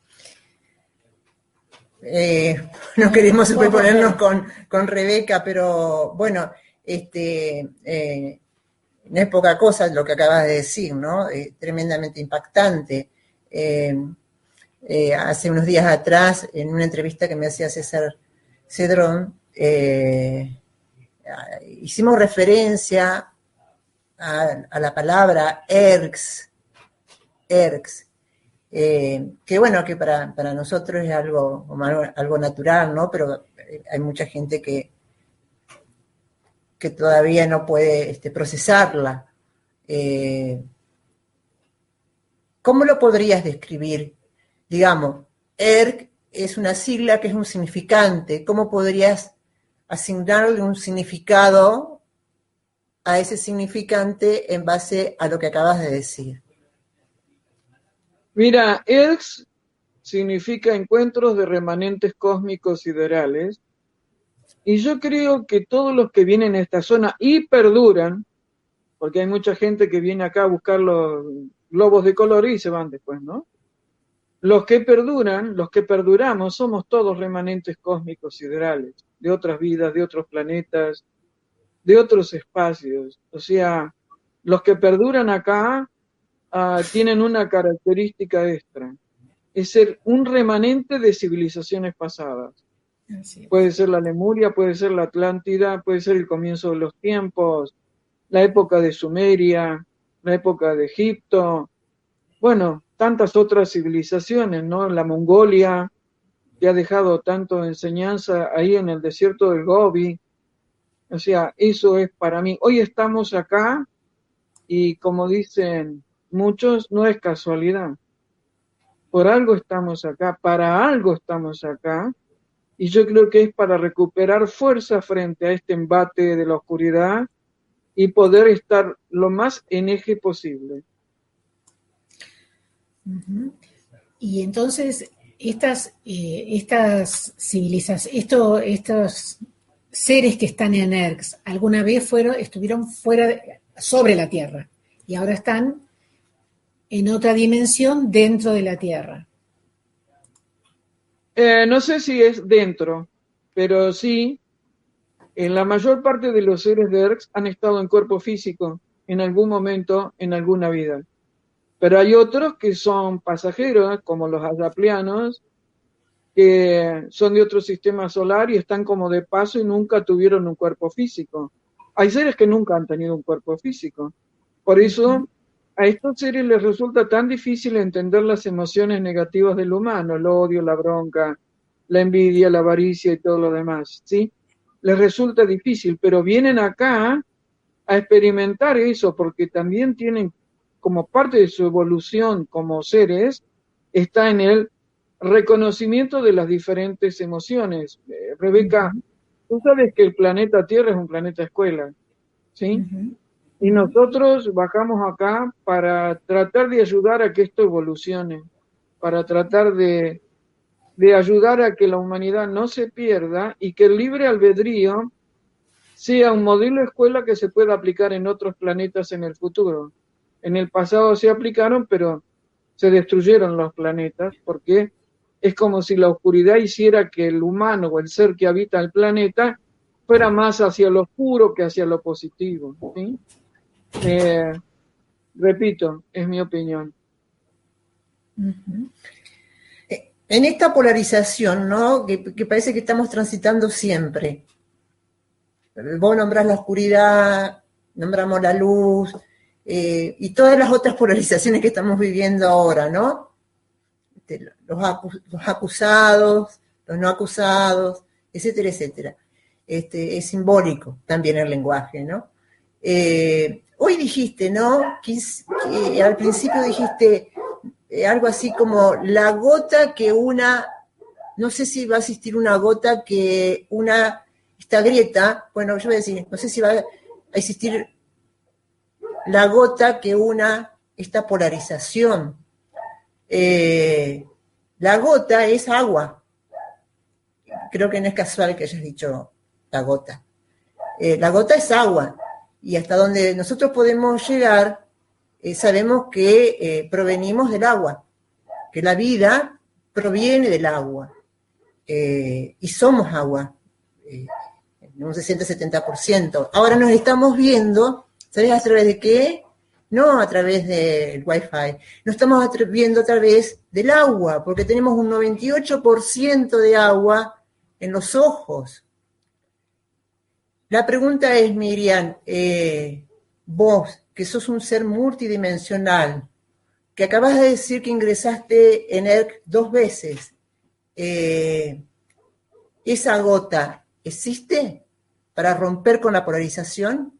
Eh, no queremos superponernos con, con Rebeca, pero bueno, este, eh, no es poca cosa lo que acabas de decir, ¿no? Eh, tremendamente impactante. Eh, eh, hace unos días atrás, en una entrevista que me hacía César Cedrón, eh, hicimos referencia a, a la palabra erx, erx, eh, que bueno, que para, para nosotros es algo, algo natural, ¿no? Pero hay mucha gente que, que todavía no puede este, procesarla. Eh, ¿Cómo lo podrías describir? Digamos, erg es una sigla que es un significante. ¿Cómo podrías asignarle un significado a ese significante en base a lo que acabas de decir? Mira, Erx significa encuentros de remanentes cósmicos siderales, y yo creo que todos los que vienen a esta zona y perduran, porque hay mucha gente que viene acá a buscar los globos de colores y se van después, ¿no? Los que perduran, los que perduramos, somos todos remanentes cósmicos siderales, de otras vidas, de otros planetas, de otros espacios. O sea, los que perduran acá uh, tienen una característica extra, es ser un remanente de civilizaciones pasadas. Así es. Puede ser la Lemuria, puede ser la Atlántida, puede ser el comienzo de los tiempos, la época de Sumeria, la época de Egipto, bueno, tantas otras civilizaciones, ¿no? La Mongolia, que ha dejado tanto enseñanza ahí en el desierto del Gobi. O sea, eso es para mí. Hoy estamos acá y como dicen muchos, no es casualidad. Por algo estamos acá, para algo estamos acá, y yo creo que es para recuperar fuerza frente a este embate de la oscuridad y poder estar lo más en eje posible. Uh-huh. Y entonces, estas, eh, estas civilizaciones, esto, estos seres que están en Erx, ¿alguna vez fueron, estuvieron fuera, de, sobre la Tierra. Y ahora están en otra dimensión dentro de la Tierra. Eh, no sé si es dentro, pero sí, en la mayor parte de los seres de Erx han estado en cuerpo físico en algún momento, en alguna vida. Pero hay otros que son pasajeros, como los ayaplianos, que son de otro sistema solar y están como de paso y nunca tuvieron un cuerpo físico. Hay seres que nunca han tenido un cuerpo físico. Por eso a estos seres les resulta tan difícil entender las emociones negativas del humano, el odio, la bronca, la envidia, la avaricia y todo lo demás, ¿sí? Les resulta difícil, pero vienen acá a experimentar eso porque también tienen, como parte de su evolución como seres, está en el reconocimiento de las diferentes emociones. Eh, Rebeca, uh-huh. Tú sabes que el planeta Tierra es un planeta escuela, ¿sí? Uh-huh. Y nosotros bajamos acá para tratar de ayudar a que esto evolucione, para tratar de, de ayudar a que la humanidad no se pierda y que el libre albedrío sea un modelo escuela que se pueda aplicar en otros planetas en el futuro. En el pasado se aplicaron, pero se destruyeron los planetas, porque es como si la oscuridad hiciera que el humano o el ser que habita el planeta fuera más hacia lo oscuro que hacia lo positivo, ¿sí? Eh, repito, es mi opinión. Uh-huh. En esta polarización, ¿no? Que, que parece que estamos transitando siempre. Vos nombrás la oscuridad, nombramos la luz, eh, y todas las otras polarizaciones que estamos viviendo ahora, ¿no? Este, los, acu- los acusados, los no acusados, etcétera, etcétera. Este, es simbólico también el lenguaje, ¿no? Eh, hoy dijiste, ¿no? Que, que al principio dijiste eh, algo así como la gota que una, no sé si va a existir una gota que una, esta grieta, bueno, yo voy a decir, no sé si va a existir la gota que una, esta polarización. Eh, la gota es agua. Creo que no es casual que hayas dicho la gota. Eh, la gota es agua. Y hasta donde nosotros podemos llegar, eh, sabemos que eh, provenimos del agua, que la vida proviene del agua, eh, y somos agua, eh, en un sesenta a setenta por ciento. Ahora nos estamos viendo, ¿sabes a través de qué? No a través del Wi-Fi, nos estamos viendo a través del agua, porque tenemos un noventa y ocho por ciento de agua en los ojos. La pregunta es, Miriam, eh, vos, que sos un ser multidimensional, que acabas de decir que ingresaste en Erx dos veces, eh, ¿esa gota existe para romper con la polarización?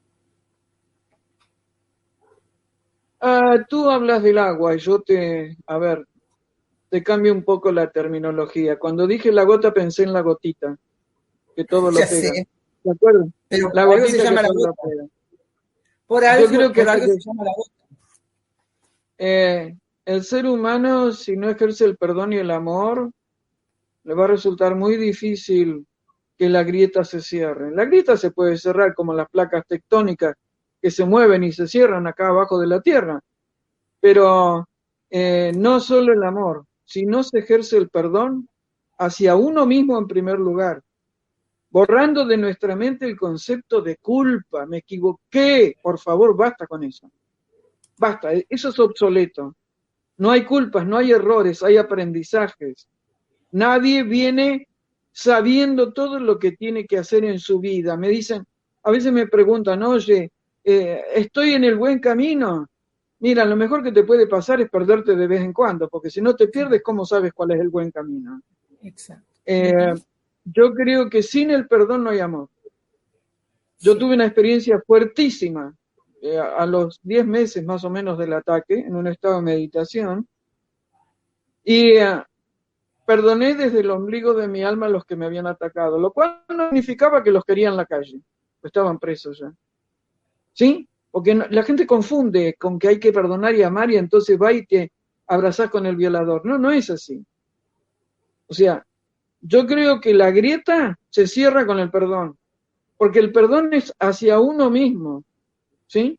Uh, tú hablas del agua y yo te, a ver, te cambio un poco la terminología. Cuando dije la gota pensé en la gotita, que todo lo ya pega. Sé. ¿De acuerdo? Pero la por gotita algo se llama que la todo gota. lo pega. Por algo, yo creo que por algo que, se llama la gota. Eh, el ser humano, si no ejerce el perdón y el amor, le va a resultar muy difícil que la grieta se cierre. La grieta se puede cerrar como las placas tectónicas que se mueven y se cierran acá abajo de la Tierra, pero eh, no solo el amor, si no se ejerce el perdón hacia uno mismo en primer lugar, borrando de nuestra mente el concepto de culpa, me equivoqué, por favor, basta con eso, basta, eso es obsoleto. No hay culpas, no hay errores, hay aprendizajes. Nadie viene sabiendo todo lo que tiene que hacer en su vida. Me dicen, a veces me preguntan, oye, eh, ¿estoy en el buen camino? Mira, lo mejor que te puede pasar es perderte de vez en cuando, porque si no te pierdes, ¿cómo sabes cuál es el buen camino? Exacto. Eh, yo creo que sin el perdón no hay amor. Yo tuve una experiencia fuertísima eh, a los diez meses más o menos del ataque, en un estado de meditación, y eh, perdoné desde el ombligo de mi alma a los que me habían atacado, lo cual no significaba que los quería en la calle, estaban presos ya. ¿Sí? Porque no, la gente confunde con que hay que perdonar y amar y entonces va y te abrazás con el violador. No, no es así. O sea, yo creo que la grieta se cierra con el perdón, porque el perdón es hacia uno mismo, ¿sí?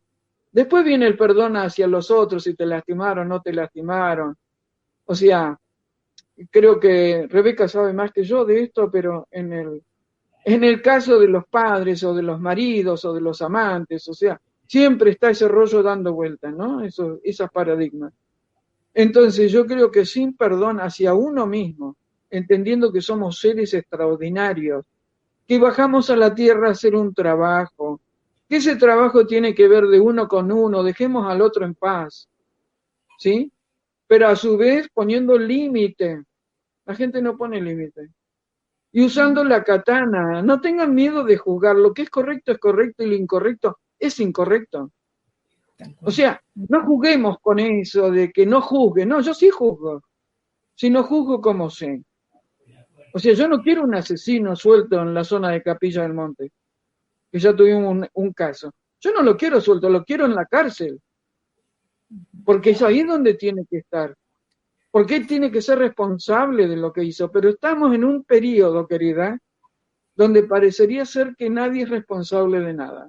Después viene el perdón hacia los otros, si te lastimaron, no te lastimaron. O sea, creo que Rebeca sabe más que yo de esto, pero en el, en el caso de los padres o de los maridos o de los amantes, o sea, siempre está ese rollo dando vueltas, ¿no? Eso, esos paradigmas. Entonces yo creo que sin perdón hacia uno mismo, entendiendo que somos seres extraordinarios, que bajamos a la tierra a hacer un trabajo, que ese trabajo tiene que ver de uno con uno, dejemos al otro en paz, ¿sí? Pero a su vez poniendo límite. La gente no pone límite. Y usando la katana, no tengan miedo de juzgar, lo que es correcto es correcto y lo incorrecto es incorrecto. O sea, no juguemos con eso de que no juzgue, no, yo sí juzgo, si no juzgo como sé. O sea, yo no quiero un asesino suelto en la zona de Capilla del Monte, que ya tuvimos un, un caso. Yo no lo quiero suelto, lo quiero en la cárcel, porque es ahí donde tiene que estar, porque él tiene que ser responsable de lo que hizo. Pero estamos en un periodo, querida, donde parecería ser que nadie es responsable de nada.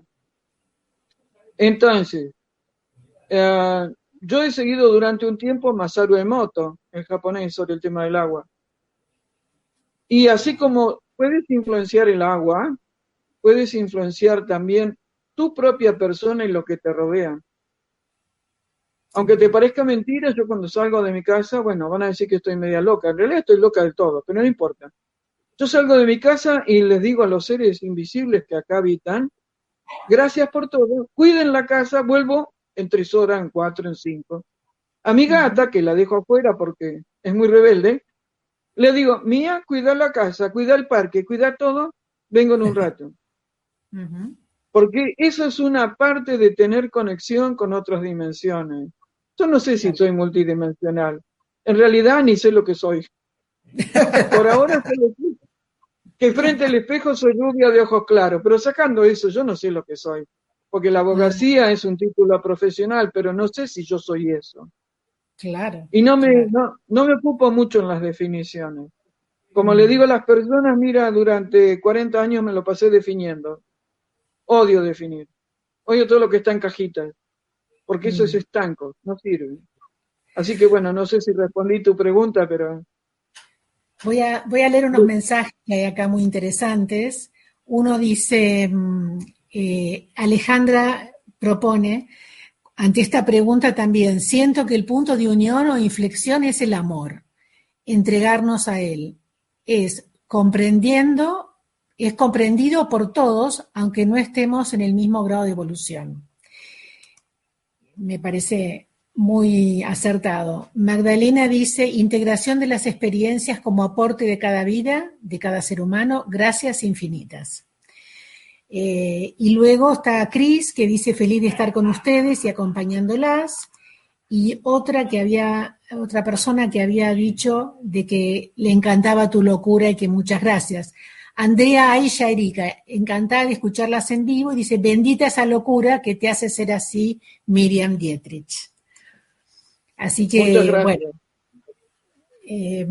Entonces, eh, yo he seguido durante un tiempo Masaru Emoto, en japonés, sobre el tema del agua. Y así como puedes influenciar el agua, puedes influenciar también tu propia persona y lo que te rodea. Aunque te parezca mentira, yo cuando salgo de mi casa, bueno, van a decir que estoy media loca. En realidad estoy loca del todo, pero no importa. Yo salgo de mi casa y les digo a los seres invisibles que acá habitan, gracias por todo, cuiden la casa, vuelvo en tres horas, en cuatro, en cinco. A mi gata, que la dejo afuera porque es muy rebelde, le digo, Mía, cuida la casa, cuida el parque, cuida todo, vengo en un rato. Uh-huh. Porque eso es una parte de tener conexión con otras dimensiones. Yo no sé si soy multidimensional. En realidad ni sé lo que soy. Por ahora sé lo que, que frente al espejo soy rubia de ojos claros, pero sacando eso yo no sé lo que soy. Porque la abogacía uh-huh. es un título profesional, pero no sé si yo soy eso. Claro. Y no me, claro. no, no me ocupo mucho en las definiciones. Como uh-huh. le digo a las personas, mira, durante cuarenta años me lo pasé definiendo. Odio definir. Odio todo lo que está en cajitas. Porque eso mm. es estanco, no sirve. Así que bueno, no sé si respondí tu pregunta, pero... Voy a, voy a leer unos mensajes que hay acá muy interesantes. Uno dice, eh, Alejandra propone, ante esta pregunta también, siento que el punto de unión o inflexión es el amor, entregarnos a él. Es comprendiendo, es comprendido por todos, aunque no estemos en el mismo grado de evolución. Me parece muy acertado. Magdalena dice, integración de las experiencias como aporte de cada vida, de cada ser humano, gracias infinitas. Eh, y luego está Cris, que dice, feliz de estar con ustedes y acompañándolas. Y otra que había, otra persona que había dicho de que le encantaba tu locura y que muchas gracias. Andrea Aisha Erika, encantada de escucharlas en vivo, y dice, bendita esa locura que te hace ser así, Miriam Dietrich. Así que, bueno, eh,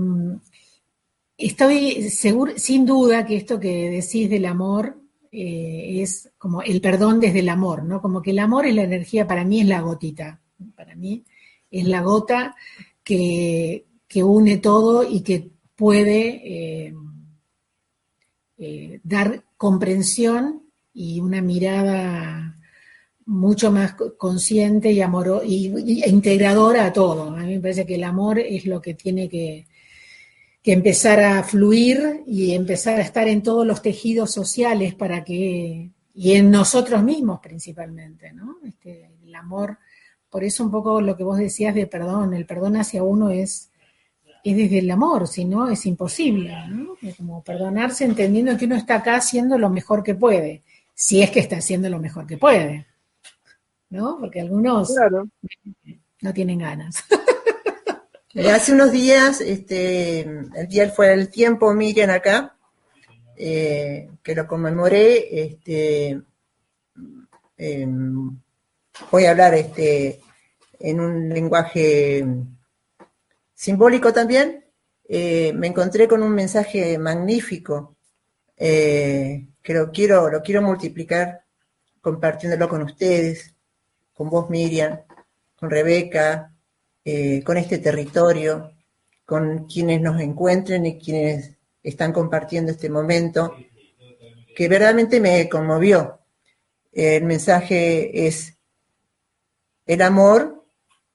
estoy segura, sin duda, que esto que decís del amor eh, es como el perdón desde el amor, ¿no? Como que el amor es la energía, para mí es la gotita, para mí es la gota que, que une todo y que puede... Eh, Eh, dar comprensión y una mirada mucho más consciente y, amoro, y, y integradora a todo. A mí me parece que el amor es lo que tiene que, que empezar a fluir y empezar a estar en todos los tejidos sociales para que, y en nosotros mismos principalmente, ¿no? Este, el amor, por eso un poco lo que vos decías de perdón, el perdón hacia uno es es desde el amor, si no es imposible, ¿no? Es como perdonarse entendiendo que uno está acá haciendo lo mejor que puede, si es que está haciendo lo mejor que puede, ¿no? Porque algunos claro. no tienen ganas. Hace unos días, este, el día fue el tiempo, Miriam, acá, eh, que lo conmemoré, este, eh, voy a hablar este, en un lenguaje simbólico también, eh, me encontré con un mensaje magnífico eh, que lo quiero, lo quiero multiplicar compartiéndolo con ustedes. con vos, Miriam, con Rebeca, eh, con este territorio, con quienes nos encuentren y quienes están compartiendo este momento, que verdaderamente me conmovió. El mensaje es: el amor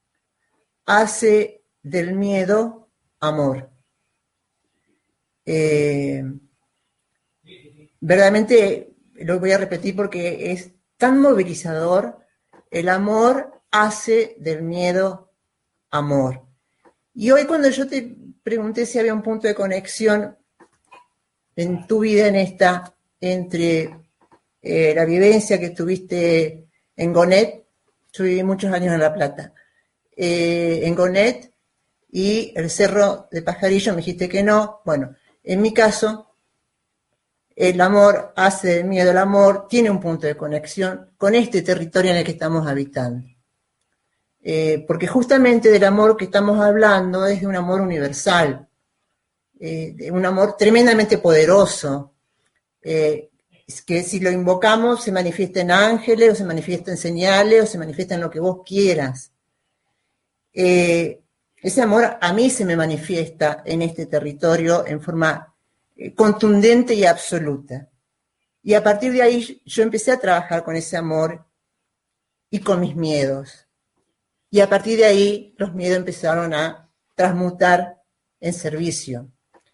hace del miedo amor. Eh, verdaderamente lo voy a repetir porque es tan movilizador. El amor hace del miedo amor. Y hoy, cuando yo te pregunté si había un punto de conexión en tu vida, en esta, entre eh, la vivencia que tuviste en Gonet, yo viví muchos años en La Plata, eh, en Gonet y el Cerro de Pajarillo, me dijiste que no. Bueno, en mi caso, el amor hace del miedo el amor, tiene un punto de conexión con este territorio en el que estamos habitando. Eh, porque justamente del amor que estamos hablando es de un amor universal, eh, de un amor tremendamente poderoso, eh, es que si lo invocamos se manifiesta en ángeles, o se manifiesta en señales, o se manifiesta en lo que vos quieras. Eh, ese amor a mí se me manifiesta en este territorio en forma eh, contundente y absoluta. Y a partir de ahí yo empecé a trabajar con ese amor y con mis miedos. Y a partir de ahí los miedos empezaron a transmutar en servicio.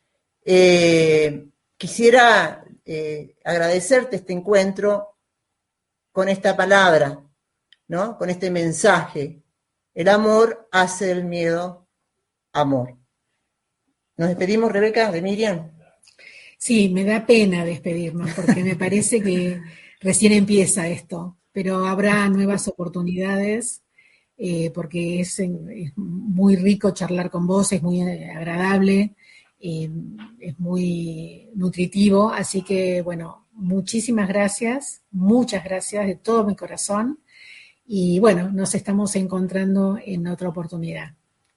Eh, quisiera eh, agradecerte este encuentro con esta palabra, ¿no? Con este mensaje. El amor hace del miedo amor. ¿Nos despedimos, Rebeca, de Miriam? Sí, me da pena despedirnos porque me parece que recién empieza esto, pero habrá nuevas oportunidades. Eh, porque es, es muy rico charlar con vos, es muy agradable, eh, es muy nutritivo, así que bueno, muchísimas gracias, muchas gracias de todo mi corazón, y bueno, nos estamos encontrando en otra oportunidad.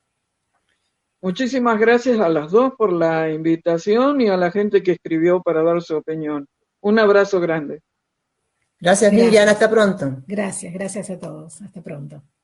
Muchísimas gracias a las dos por la invitación y a la gente que escribió para dar su opinión. Un abrazo grande. Gracias, Gracias. Miriam, hasta pronto. Gracias, gracias a todos, hasta pronto.